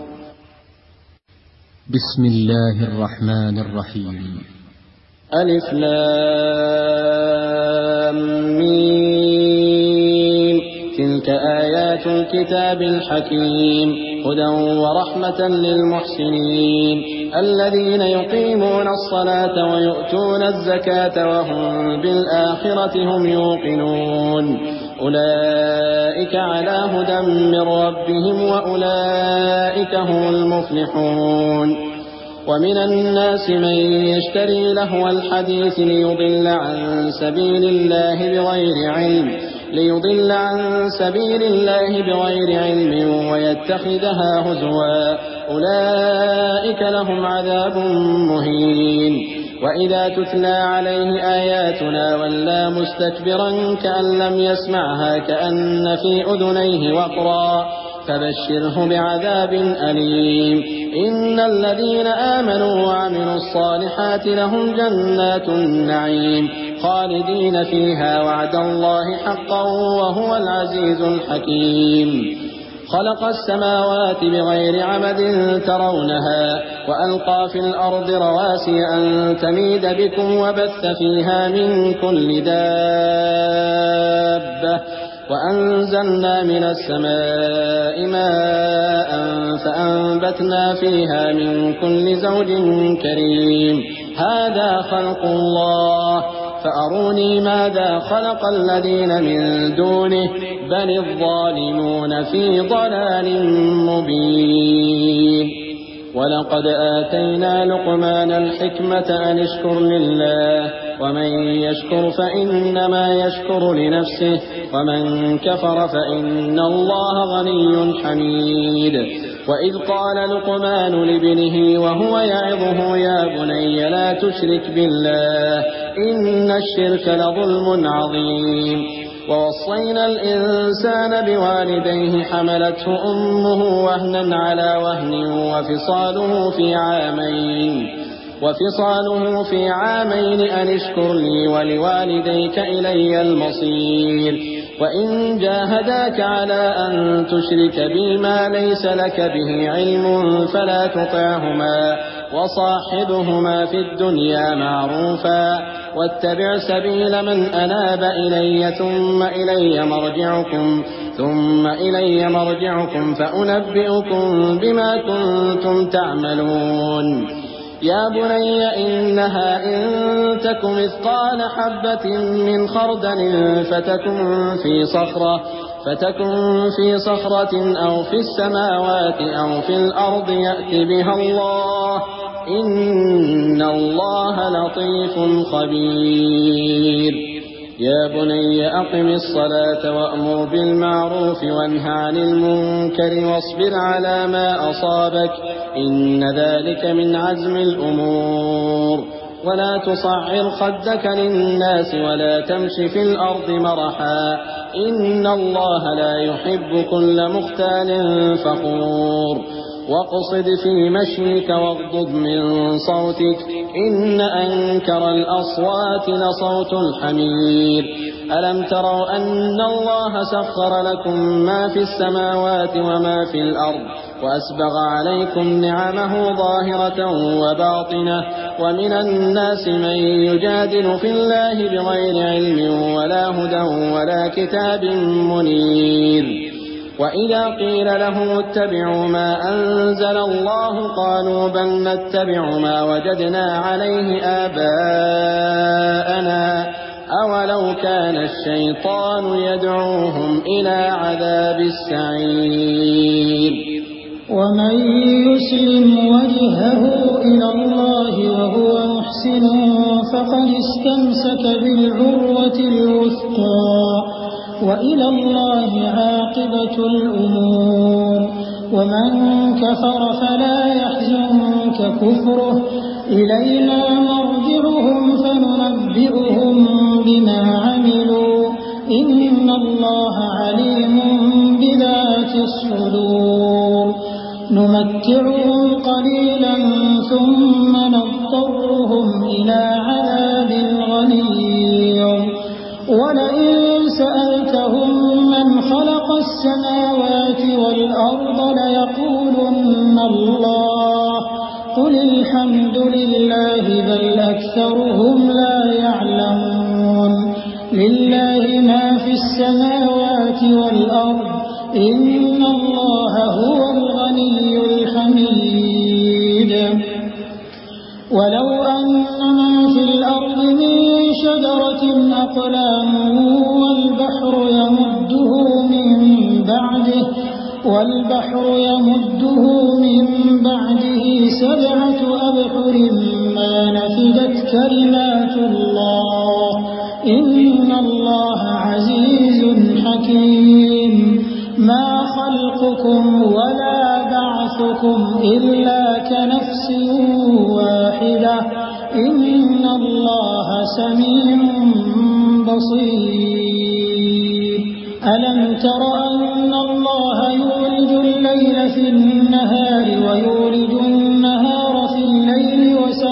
بسم الله الرحمن الرحيم ألف لام ميم تلك آيات الكتاب الحكيم هدى ورحمة للمحسنين الذين يقيمون الصلاة ويؤتون الزكاة وهم بالآخرة هم يوقنون أولئك على هدى من ربهم وأولئك هم المفلحون ومن الناس من يشتري لهو الحديث ليضل عن سبيل الله بغير علم ويتخذها هزوا أولئك لهم عذاب مهين وإذا تتلى عليه آياتنا ولى مستكبرا كأن لم يسمعها كأن في أذنيه وقرا فبشره بعذاب أليم إن الذين آمنوا وعملوا الصالحات لهم جنات النعيم خالدين فيها وعد الله حقا وهو العزيز الحكيم خلق السماوات بغير عمد ترونها وألقى في الأرض رواسي أن تميد بكم وبث فيها من كل دابة وأنزلنا من السماء ماء فأنبتنا فيها من كل زوج كريم هذا خلق الله فأروني ماذا خلق الذين من دونه بل الظالمون في ضلال مبين ولقد آتينا لقمان الحكمة أن اشكر لله ومن يشكر فإنما يشكر لنفسه ومن كفر فإن الله غني حميد وإذ قال لقمان لابنه وهو يعظه يا بني لا تشرك بالله إن الشرك لظلم عظيم ووصينا الإنسان بوالديه حملته أمه وهنا على وهن وفصاله في عامين أن اشكر لي ولوالديك إلي المصير وإن جاهداك على أن تشرك بي ما ليس لك به علم فلا تطعهما وصاحبهما في الدنيا معروفا واتبع سبيل من أناب إلي ثم إلي مرجعكم فأنبئكم بما كنتم تعملون يا بني إنها إن تك مثقال حبة من خردل فتكن في صخرة أو في السماوات أو في الأرض يأت بها الله إن الله لطيف خبير يا بني أقم الصلاة وأمر بالمعروف وانه عن المنكر واصبر على ما أصابك إن ذلك من عزم الأمور ولا تصعر خدك للناس ولا تمش في الأرض مرحا إن الله لا يحب كل مختال فخور واقصد في مشيك واغضض من صوتك إن أنكر الأصوات لصوت الحمير ألم تروا أن الله سخر لكم ما في السماوات وما في الأرض وأسبغ عليكم نعمه ظاهرة وباطنة ومن الناس من يجادل في الله بغير علم ولا هدى ولا كتاب منير وإذا قيل لهم اتبعوا ما أنزل الله قالوا بل نتبع ما وجدنا عليه آباءنا أولو كان الشيطان يدعوهم إلى عذاب السعير ومن يسلم وجهه إلى الله وهو محسن فقد استمسك بالعروة الوثقى وإلى الله عاقبة الأمور ومن كفر فلا يحزنك كفره إلينا مرجعهم فننبئهم بما عملوا إن الله عليم بذات الصدور نمتعهم قليلا ثم نضطرهم إلى عذاب غليظ ولئن سألتهم من خلق السماوات والأرض ليقولن الله قل الحمد لله بل أكثرهم لا يعلمون لله ما في السماوات والأرض إن الله هو الغني الحميد ولو أن ما في الأرض من شجرة أقلام والبحر يمده من بعده 7 أبحر ما نفدت كلمات الله إن الله عزيز حكيم ما خلقكم ولا بعثكم إلا كنفس واحدة إن الله سميع بصير ألم تر أن الله يولج الليل في النهار ويولج النهار في الليل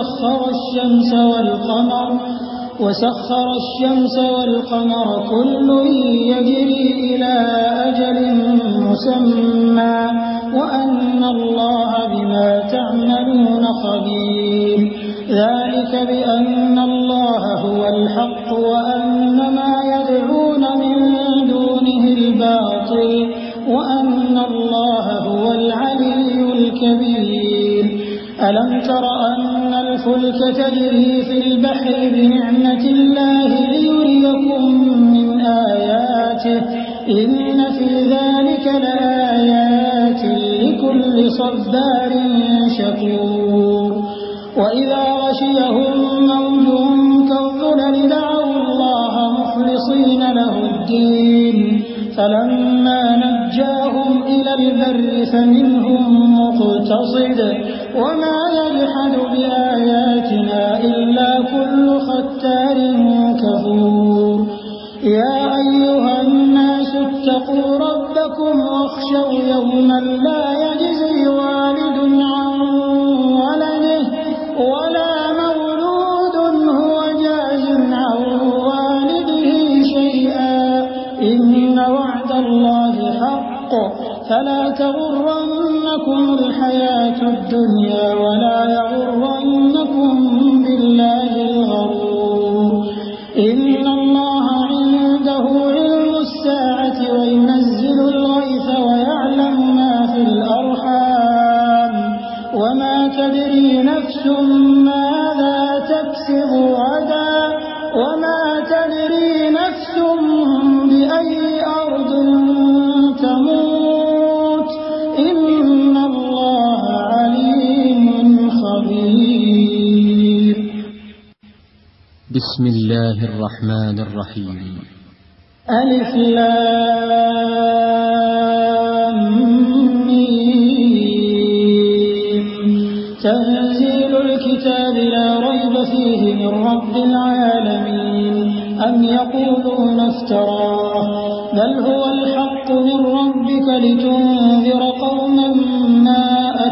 وسخر الشمس والقمر كل يجري إلى أجل مسمى وأن الله بما تعملون خبير ذلك بأن الله هو الحق وأن ما يدعون من دونه الباطل وأن الله هو العلي الكبير ألم تر أن الفلك تجري في البحر بنعمة الله ليريكم من آياته إن في ذلك لآيات لكل صبار شكور وإذا غشيهم موج كالظلل دعوا الله مخلصين له الدين فلما نجاهم إلى البر فمنهم مقتصد وما يجحد بآياتنا إلا كل ختار كفور يا أيها الناس اتقوا ربكم واخشوا يوما لا يجزي والد عن ولده ولا مولود هو جاز عن والده شيئا إن وعد الله حق فلا تغرنكم الحياة الدنيا ولا يغرنكم بالله الغرور إن الله عنده علم الساعة وينزل الغيث ويعلم ما في الأرحام وما تدري نفس ماذا تكسب غدا وما تدري نفس بأي أرض تموت إن الله عليم خبير بسم الله الرحمن الرحيم ألف لام ميم تنزيل الكتاب لا ريب فيه من رب العالمين أم يقولون افتراه بل هو الحق من ربك لتنذر قوما ما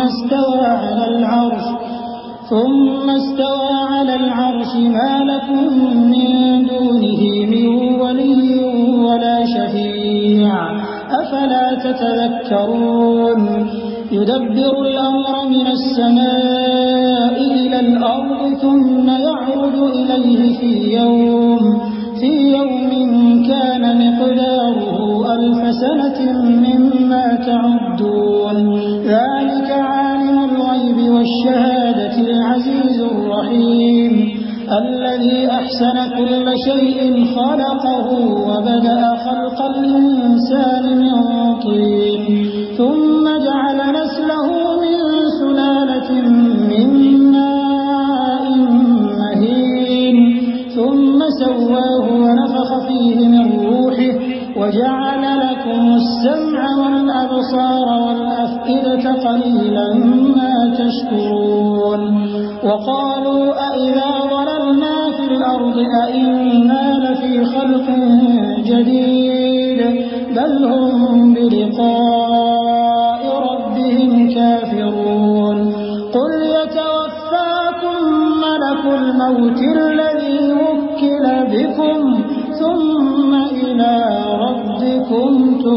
ثم استوى على العرش ما لكم من دونه من ولي ولا شفيع أفلا تتذكرون يدبر الأمر من السماء إلى الأرض ثم يعرج إليه في يوم كان مقداره 1000 سنة مما تعدون ذلك عالم الغيب والشهادة العزيز الرحيم الذي أحسن كل شيء خلقه وبدأ خلق الإنسان من طين ثم جعل نسله من سلالة من ماء مهين ثم سواه ونفخ فيه من روحه وجعل لكم السمع والأبصار والأفئدة قليلا ما تشكرون وقالوا أئذا ضللنا في الأرض أئنا لفي خلق جديد بل هم بلقاء ربهم كافرون قل يتوفاكم ملك الموت الذي وكل بكم ثم إلى ربكم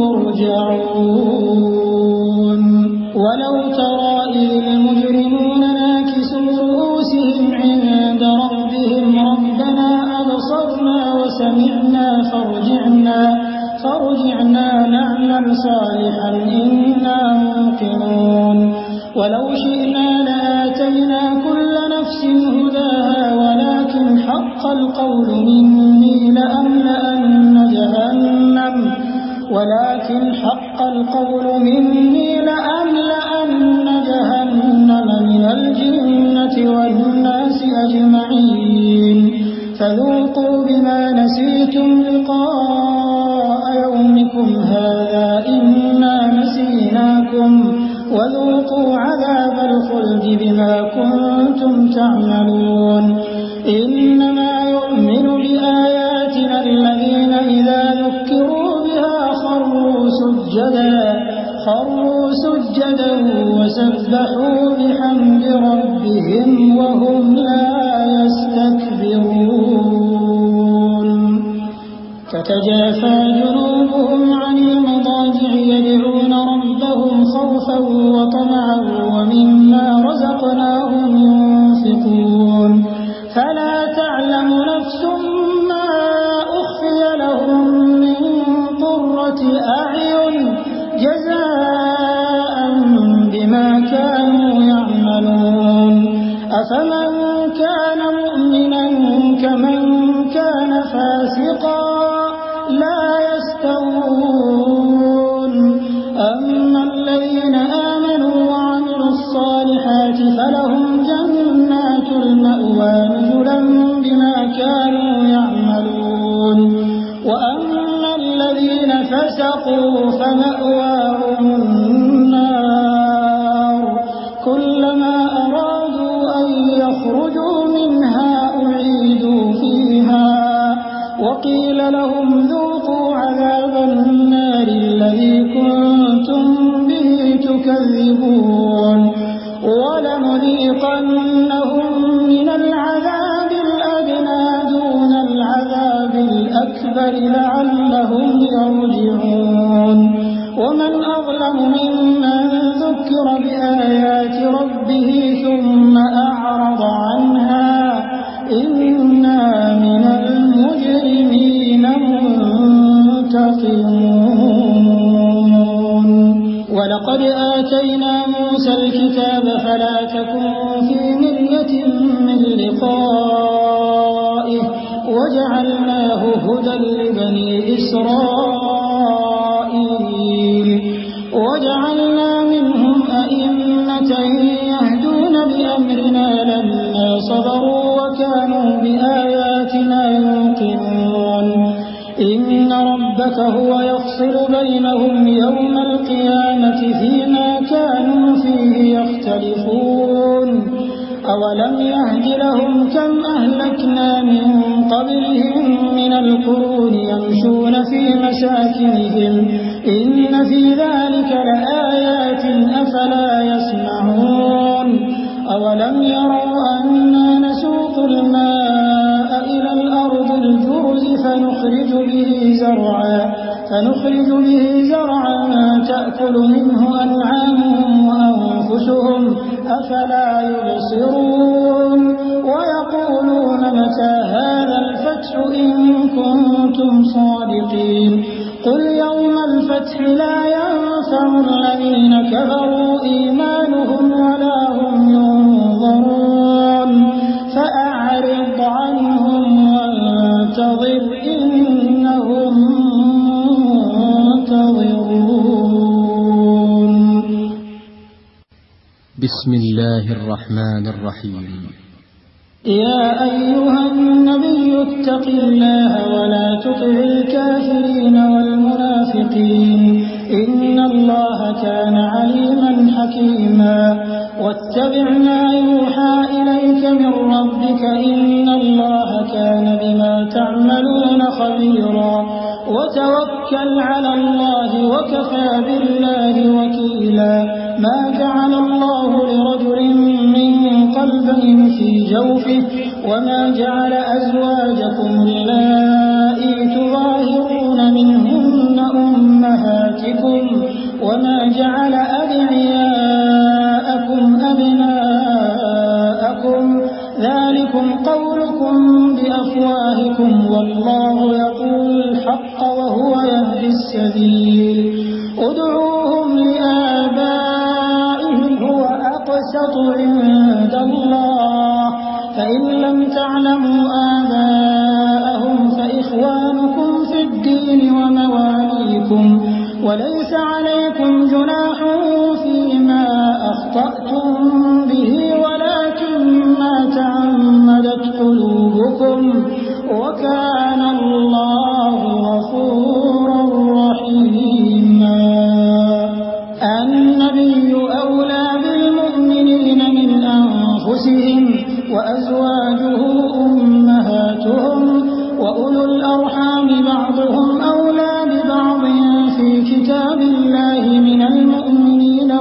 ترجعون ولو ترى إذ المجرمون ناكسوا رؤوسهم عند ربهم ربنا أبصرنا وسمعنا فارجعنا نعمل صالحا إنا موقنون ولو شئنا لآتينا كل نفس هداها ولكن حق القول مني لأملأن جهنم من الجنة والناس أجمعين فذوقوا بما نسيتم لقاء يومكم هذا إنا نسيناكم وذوقوا عذاب الخلد بما كنتم تعملون إنما يؤمن بآياتنا الذين إذا ذكروا بها خروا سجدا وسبحوا بحمد ربهم وهم لا يستكبرون تتجافى جنوبهم عن المضاجع يدعون ربهم خوفا وطمعا ومما رزقناهم ينفقون فلا تعلم نفس ما أخفي لهم من قرة أعين جزاء بما كانوا يعملون أفمن كان مؤمنا كمن كان فاسقا لا يستوون أما الذين آمنوا وعملوا الصالحات فلهم جنات المأوى نزلا بما كانوا يعملون وأما الذين فسقوا فمأواهم النار كلما أرادوا أن يخرجوا منها أعيدوا فيها وقيل لهم ذوقوا عذاب النار الذي كنتم به تكذبون ولنذيقنهم من العذاب الأدنى دون العذاب الأكبر لعلهم يرجعون ومن أظلم ممن ذكر بآيات ربه ثم أعرض عنها إنا من المجرمين منتقمون ولقد آتينا موسى الكتاب فلا تكن في مرية من لقائه وجعلناه هدى لبني إسرائيل وجعلنا منهم أئمة يهدون بأمرنا لما صبروا وكانوا بآياتنا يوقنون إن ربك هو يفصل بينهم يوم القيامة فيما كانوا فيه يختلفون أولم يهد لهم كم أهلكنا من قبلهم من القرون يمشون في مساكنهم إن في ذلك لآيات أفلا يسمعون أولم يروا أنا نسوق الماء إلى الأرض الجرز فنخرج به زرعا تأكل منه أنعامهم وأنفسهم أفلا يبصرون ويقولون متى هذا الفتح إن كنتم صادقين قل يوم الفتح لا ينفع الذين كفروا إيمانهم ولا هم ينظرون فأعرض عنهم وانتظر إنهم منتظرون. بسم الله الرحمن الرحيم. يا أيها النبي اتق الله ولا تطع الكافرين والمنافقين إن الله كان عليما حكيما واتبع ما يوحى إليك من ربك إن الله كان بما تعملون خبيرا وتوكل على الله وكفى بالله وكيلا ما جعل الله لرجل من قلبين في جوفه وما جعل أزواجكم اللائي تظاهرون منهن أمهاتكم وما جعل أدعياءكم أبناءكم ذلكم قولكم بأفواهكم والله يقول الحق وهو يهدي السبيل ادعوهم لآبائهم هو أقسط عند الله فإن لم تعلموا آباءهم فإخوانكم في الدين ومواليكم وليس عليكم جناح فيما أخطأتم به ولكن ما تعمدت قلوبكم وكان الله غفورا رحيما. النبي أولى بالمؤمنين من أنفسهم وأزواجه أمهاتهم وأولو الأرحام بعضهم أولى ببعض في كتاب الله من المؤمنين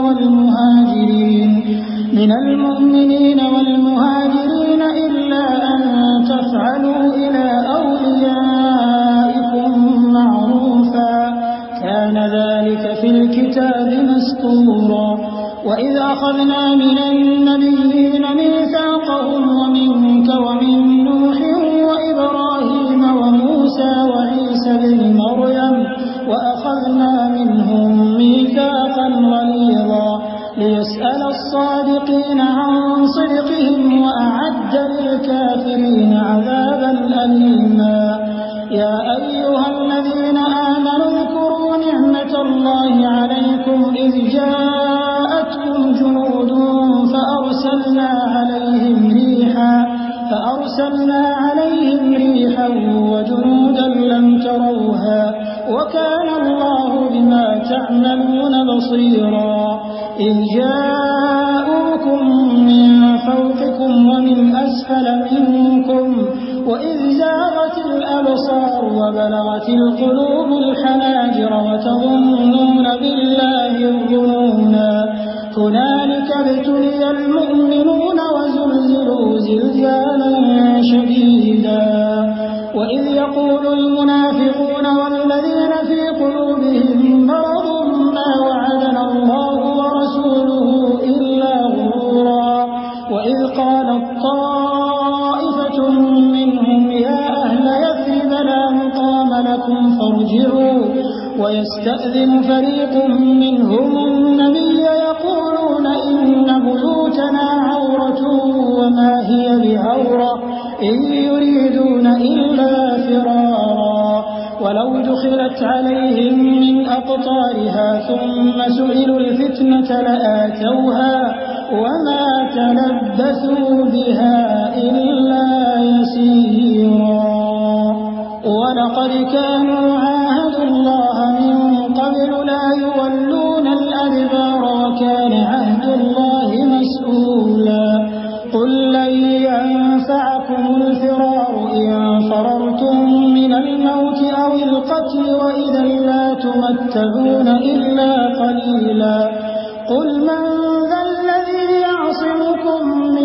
والمهاجرين إلا أن تفعلوا إلى أوليائكم معروفا كان ذلك في الكتاب مسطورا. وإذ أخذنا من النبيين ميثاقهم ومنك ومن نوح وإبراهيم وموسى وعيسى بن مريم وأخذنا منهم ميثاقا غليظا ليسأل الصادقين عن صدقهم وأعد للكافرين عذابا أليما. يا أيها الذين آمنوا اذكروا نعمة الله عليكم إذ جاءتكم جنود فأرسلنا عليهم ريحا وجنودا لم تروها وكان الله بما تعملون بصيرا. إذ جاءوكم من فوقكم ومن أسفل منكم وإذ زاغت الأبصار وبلغت القلوب الحناجر وتظنون بالله الظنونا هنالك ابتلي المؤمنون وزلزلوا زلزالا شديدا. وإذ يقول المنافقون والذين في قلوبهم مرض ما وعدنا الله ورسوله إلا غرورا. وإذ قالت طائفة منهم يا أهل يثرب لا مقام لكم فارجعوا ويستأذن فريق منهم النبي يقولون إن بيوتنا عورة وما هي بعورة إن يريدون إلا فرارا. ولو دخلت عليهم من أقطارها ثم سئلوا الفتنة لآتوها وما تلبثوا بها إلا يسيرا. ولقد كانوا عاهدوا الله من قبل لا يولون الأدبار وكان عهد الله مسؤولا. قل لن ينفعكم الفرار إن فررتم من الموت أو القتل وإذا لا تمتعون إلا قليلا. قل من ذا الذي يعصمكم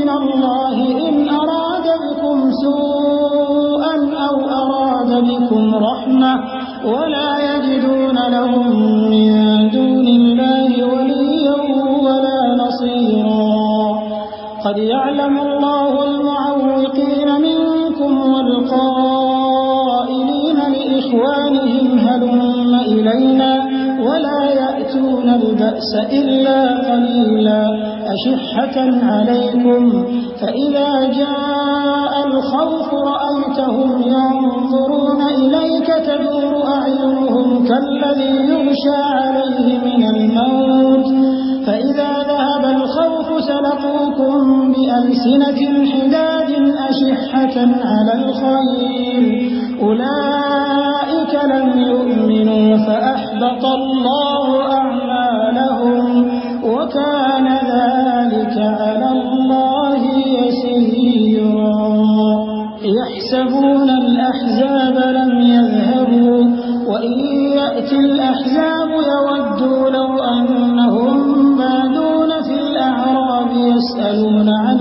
قد يعلم الله المعوقين منكم والقائلين لإخوانهم هلم إلينا ولا يأتون البأس إلا قليلا أشحة عليكم فإذا جاء الخوف رأيتهم ينظرون إليك تدور أعينهم كالذي يغشى عليه من الموت فإذا ذهب الخوف سلقوكم بألسنة حداد أشحة على الخير أولئك لم يؤمنوا فأحبط الله أعمالهم وكان ذلك على الله يسيرا يحسبون الأحزاب لم يذهبوا وإن يأتي الأحزاب يودوا لو أنهم بادون في الأعراب يسألون عن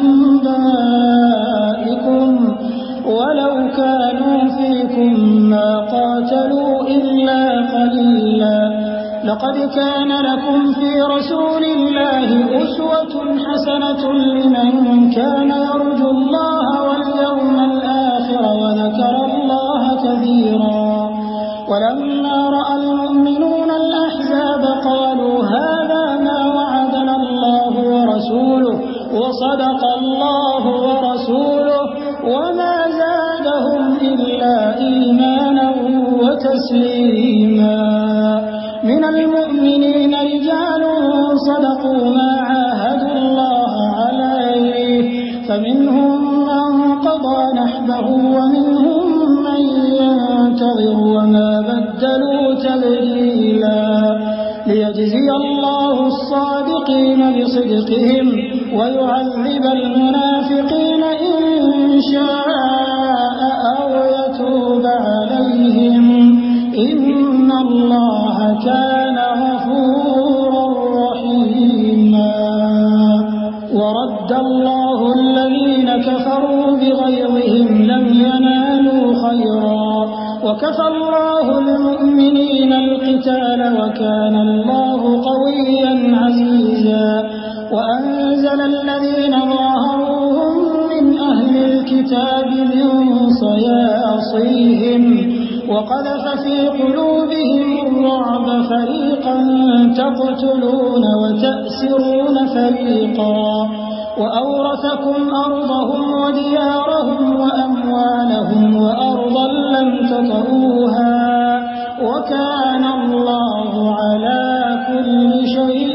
أنبائكم ولو كانوا فيكم ما قاتلوا إلا قليلا لقد كان لكم في رسول الله أسوة حسنة لمن كان يرجو الله واليوم الآخر وذكر الله كثيرا ولما رأى المؤمنون الأحزاب قالوا هذا ما وعدنا الله ورسوله وصدق الله ورسوله وما زادهم إلا إيمانا وتسليما من المؤمنين رجال صدقوا ما عاهدوا الله عليه فمنهم من قضى نحبه ومنهم من ينتظر وما بدلوا تبديلا ليجزي الله الصادقين بصدقهم ويعذب المنافقين إن شاء أو يتوب عليهم إن الله كان غفورا رحيما ورد الله الذين كفروا بغيظهم لم ينالوا خيرا وكفى الله المؤمنين القتال وكان الله قويا عزيزا وأنزل الذين ظاهروهم من أهل الكتاب من صياصيهم وقذف في قلوبهم الرعب فريقا تقتلون وتأسرون فريقا وأورثكم أرضهم وديارهم وأموالهم وأرضا لم تطئوها وكان الله على كل شيء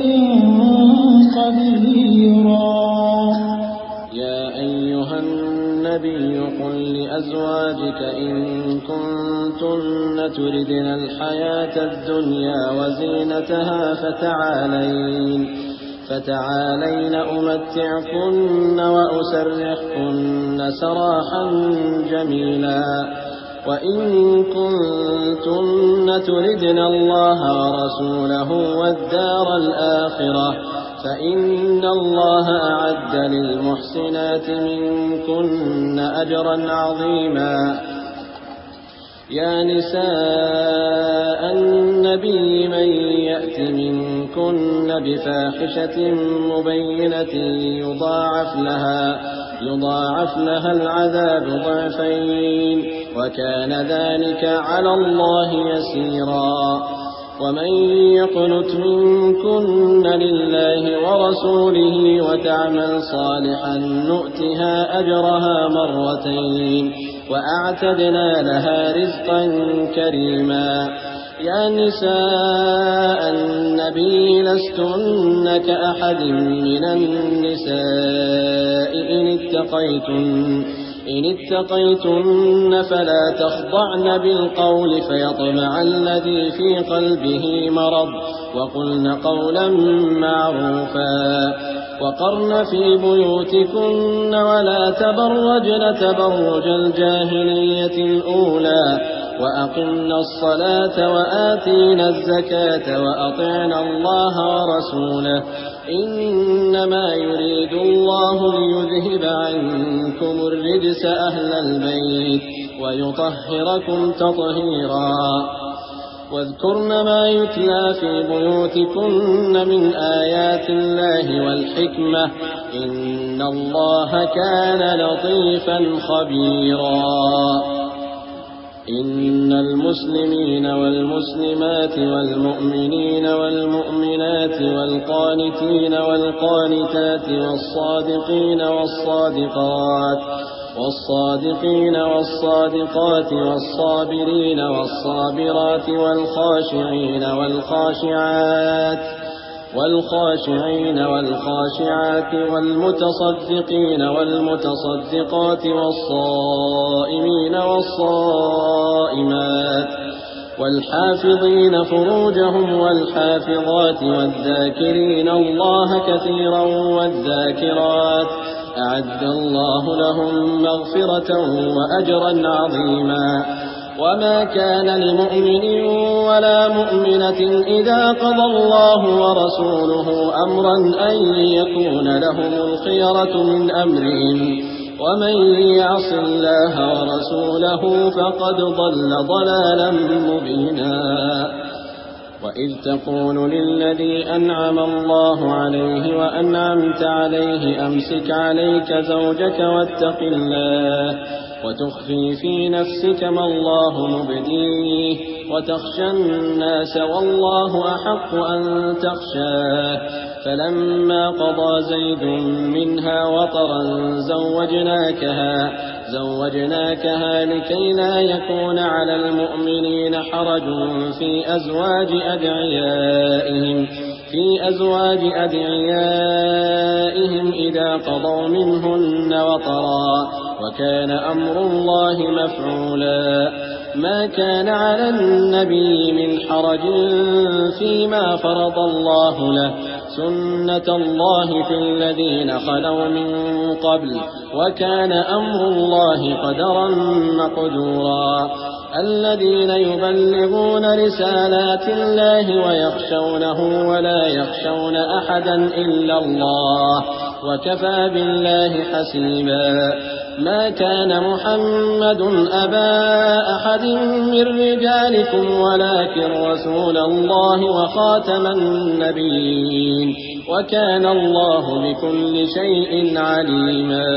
قديرا يا أيها النبي قل لأزواجك إن كنتن تردن الحياة الدنيا وزينتها فتعالين أمتعكن وأسرحكن سراحا جميلا وإن كنتن تردن الله ورسوله والدار الآخرة فإن الله أعد للمحسنات منكن أجرا عظيما يا نساء النبي من يأت منكن بفاحشة مبينة يضاعف لها العذاب ضعفين وكان ذلك على الله يسيرا ومن يقنت منكن لله ورسوله وتعمل صالحا نؤتها أجرها مرتين وأعتدنا لها رزقا كريما يا نساء النبي لستن كأحد من النساء إن اتقيتن فلا تخضعن بالقول فيطمع الذي في قلبه مرض وقلن قولا معروفا وقرن في بيوتكن ولا تبرجن تبرج الجاهلية الأولى وأقمنا الصلاة وآتينا الزكاة وأطعنا الله ورسوله إنما يريد الله ليذهب عنكم الرجس أهل البيت ويطهركم تطهيرا واذكرن ما يتلى في بيوتكن من آيات الله والحكمة إن الله كان لطيفا خبيرا. إن المسلمين والمسلمات والمؤمنين والمؤمنات والقانتين والقانتات والصادقين والصادقات والصابرين والصابرات والخاشعين والخاشعات والمتصدقين والمتصدقات والصائمين والصائمات والحافظين فروجهم والحافظات والذاكرين الله كثيرا والذاكرات أعد الله لهم مغفرة وأجرا عظيما. وما كان لمؤمن ولا مؤمنة إذا قضى الله ورسوله أمرا أن يكون لهم الخيرة من أمرهم ومن يعص الله ورسوله فقد ضل ضلالا مبينا. وإذ تقول للذي أنعم الله عليه وأنعمت عليه أمسك عليك زوجك واتق الله وتخفي في نفسك ما الله مبديه وتخشى الناس والله أحق أن تخشاه. فلما قضى زيد منها وطرا زوجناكها لكي لا يكون على المؤمنين حرج في أزواج أدعيائهم إذا قضوا منهن وطرا وكان أمر الله مفعولا. ما كان على النبي من حرج فيما فرض الله له سنة الله في الذين خلوا من قبل وكان أمر الله قدرا مقدورا. الذين يبلغون رسالات الله ويخشونه ولا يخشون أحدا إلا الله وكفى بالله حسيبا. ما كان محمد أبا أحد من رجالكم ولكن رسول الله وخاتم النبيين وكان الله بكل شيء عليما.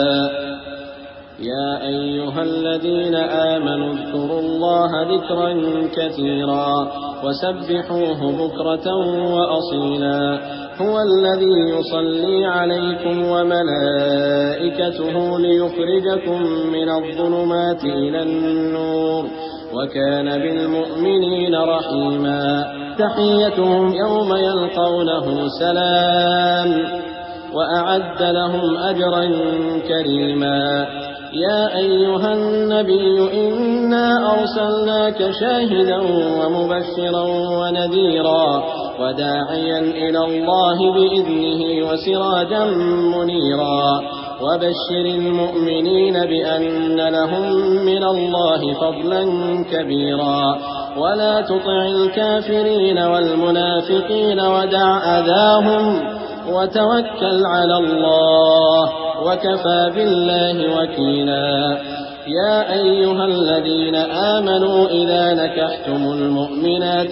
يا أيها الذين آمنوا اذكروا الله ذكرا كثيرا وسبحوه بكرة وأصيلا. هو الذي يصلي عليكم وملائكته ليخرجكم من الظلمات إلى النور وكان بالمؤمنين رحيما. تحيتهم يوم يلقونه سلام وأعد لهم أجرا كريما. يا أيها النبي إنا أرسلناك شاهدا ومبشرا ونذيرا وداعيا إلى الله بإذنه وسراجا منيرا. وبشر المؤمنين بأن لهم من الله فضلا كبيرا. ولا تطع الكافرين والمنافقين ودع أذاهم وتوكل على الله وكفى بالله وكيلا. يا أيها الذين آمنوا إذا نكحتم المؤمنات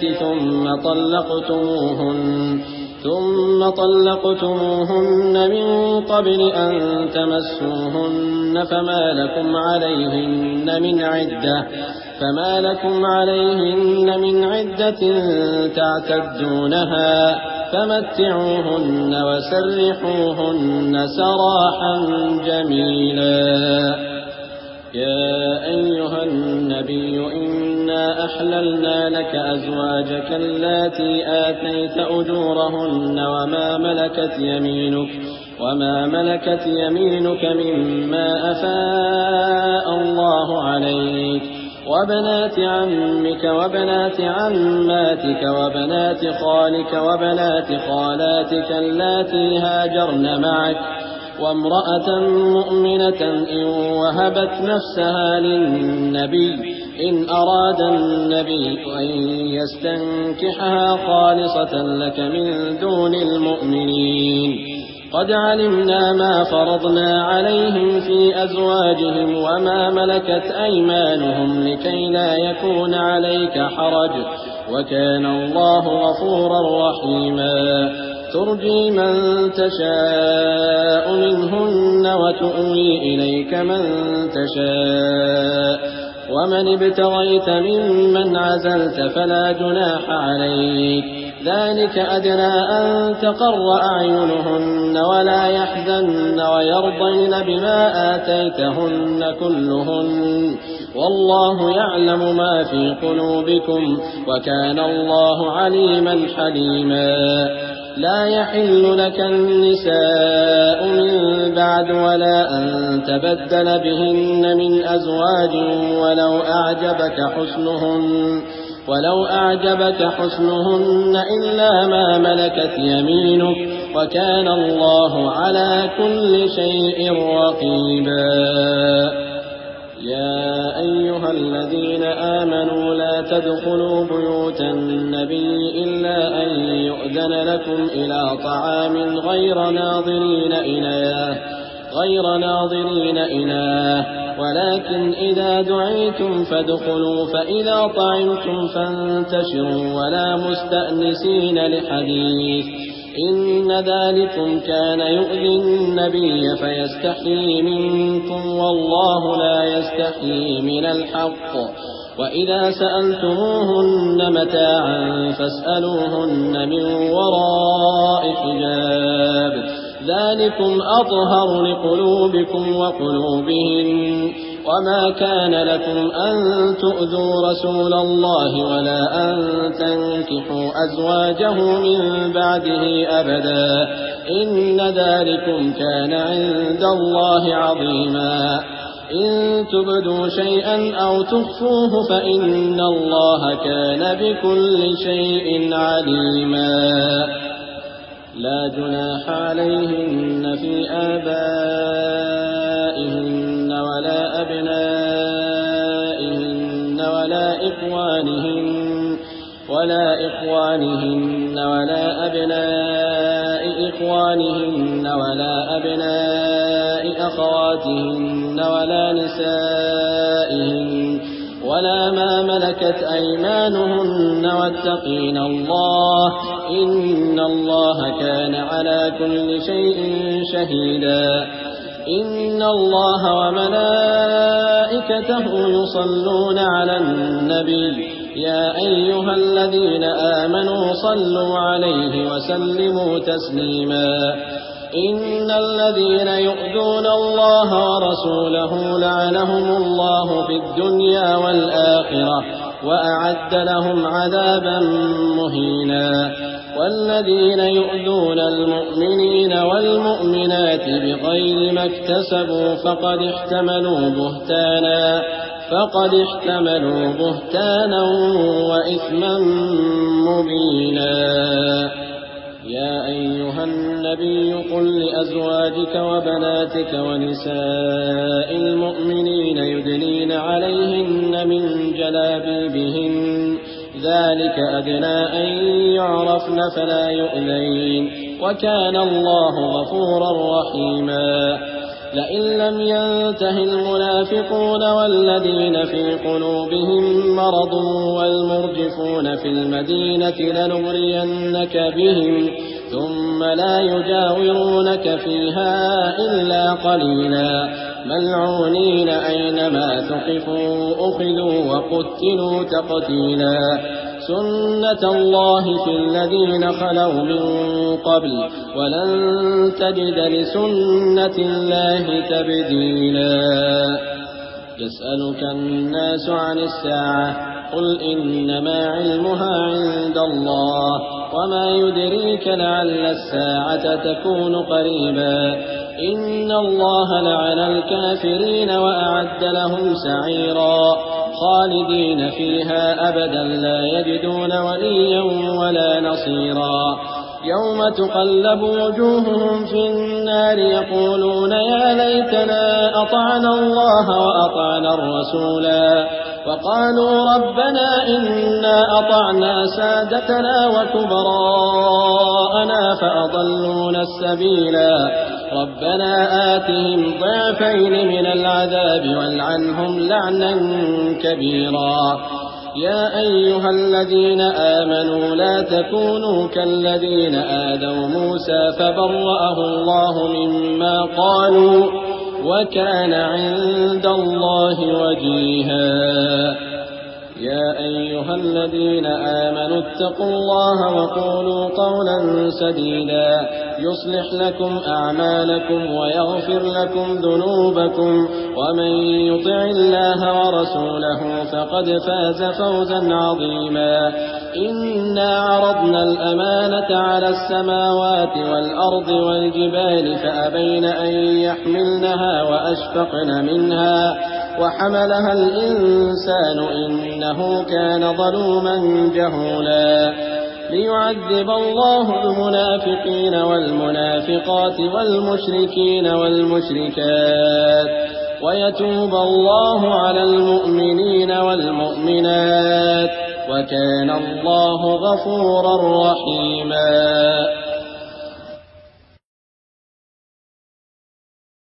ثم طلقتموهن من قبل أن تمسوهن فما لكم عليهن من عدة تعتدونها فمتعوهن وسرحوهن سراحا جميلا. يا أيها النبي إنا أحللنا لك أزواجك اللاتي آتيت أجورهن وما ملكت يمينك مما أفاء الله عليك وبنات عمك وبنات عماتك وبنات خالك وبنات خالاتك اللاتي هاجرن معك وامرأة مؤمنة إن وهبت نفسها للنبي إن أراد النبي أن يستنكحها خالصة لك من دون المؤمنين. قد علمنا ما فرضنا عليهم في أزواجهم وما ملكت أيمانهم لكي لا يكون عليك حرج وكان الله غفورا رحيما. ترجي من تشاء منهن وتؤوي إليك من تشاء ومن ابتغيت ممن عزلت فلا جناح عليك ذلك أدنى أن تقر أعينهن ولا يحزن ويرضين بما آتيتهن كلهن والله يعلم ما في قلوبكم وكان الله عليما حليما لا يحل لك النساء من بعد ولا أن تبدل بهن من أزواج ولو أعجبك حسنهن إلا ما ملكت يمينك وكان الله على كل شيء رقيبا يا أيها الذين آمنوا لا تدخلوا بيوت النبي إلا أن يؤذن لكم إلى طعام غير ناظرين إناه ولكن إذا دعيتم فادخلوا فإذا طعمتم فانتشروا ولا مستأنسين لحديث إن ذلكم كان يؤذي النبي فيستحيي منكم والله لا يستحيي من الحق وإذا سألتموهن متاعا فاسألوهن من وراء حجاب ذلكم أطهر لقلوبكم وقلوبهم وما كان لكم أن تؤذوا رسول الله ولا أن تنكحوا أزواجه من بعده أبدا إن ذلكم كان عند الله عظيما إن تبدوا شيئا أو تخفوه فإن الله كان بكل شيء عليما لا جناح عليهن في آبائهن ولا أبنائهن ولا إخوانهن ولا أبناء إخوانهن ولا أبناء أخواتهن ولا نسائهن ولا ما ملكت أيمانهن واتقين الله إن الله كان على كل شيء شهيدا إن الله وملائكته يصلون على النبي يا أيها الذين آمنوا صلوا عليه وسلموا تسليما إن الذين يؤذون الله ورسوله لعنهم الله في الدنيا والآخرة وأعد لهم عذابا مهينا والذين يؤذون المؤمنين والمؤمنات بغير ما اكتسبوا فقد احتملوا بهتانا وإثما مبينا يا أيها النبي قل لأزواجك وبناتك ونساء المؤمنين يدنين عليهن من جلابيبهن ذلك أدنى أن يعرفن فلا يؤذين وكان الله غفورا رحيما لئن لم ينته المنافقون والذين في قلوبهم مرض والمرجفون في المدينة لنغرينك بهم ثم لا يجاورونك فيها إلا قليلا ملعونين أينما ثقفوا أخذوا وقتلوا تقتيلا سنة الله في الذين خلوا من قبل ولن تجد لسنة الله تبديلا يسألك الناس عن الساعة قل إنما علمها عند الله وما يدريك لعل الساعة تكون قريبا إن الله لعن الكافرين وأعد لهم سعيرا خالدين فيها أبدا لا يجدون وليا ولا نصيرا يوم تقلب وجوههم في النار يقولون يا ليتنا أطعنا الله وأطعنا الرسولا وقالوا ربنا إنا أطعنا سادتنا وكبراءنا فأضلونا السبيلا ربنا آتهم ضعفين من العذاب والعنهم لعنا كبيرا يا أيها الذين آمنوا لا تكونوا كالذين آذوا موسى فبرأه الله مما قالوا وكان عند الله وجيها يا أيها الذين آمنوا اتقوا الله وقولوا قولا سديدا يصلح لكم أعمالكم ويغفر لكم ذنوبكم ومن يطع الله ورسوله فقد فاز فوزا عظيما إنا عرضنا الأمانة على السماوات والأرض والجبال فأبين أن يحملنها وأشفقن منها وحملها الإنسان إنه كان ظلوما جهولا ليعذب الله المنافقين والمنافقات والمشركين والمشركات ويتوب الله على المؤمنين والمؤمنات وكان الله غفورا رحيما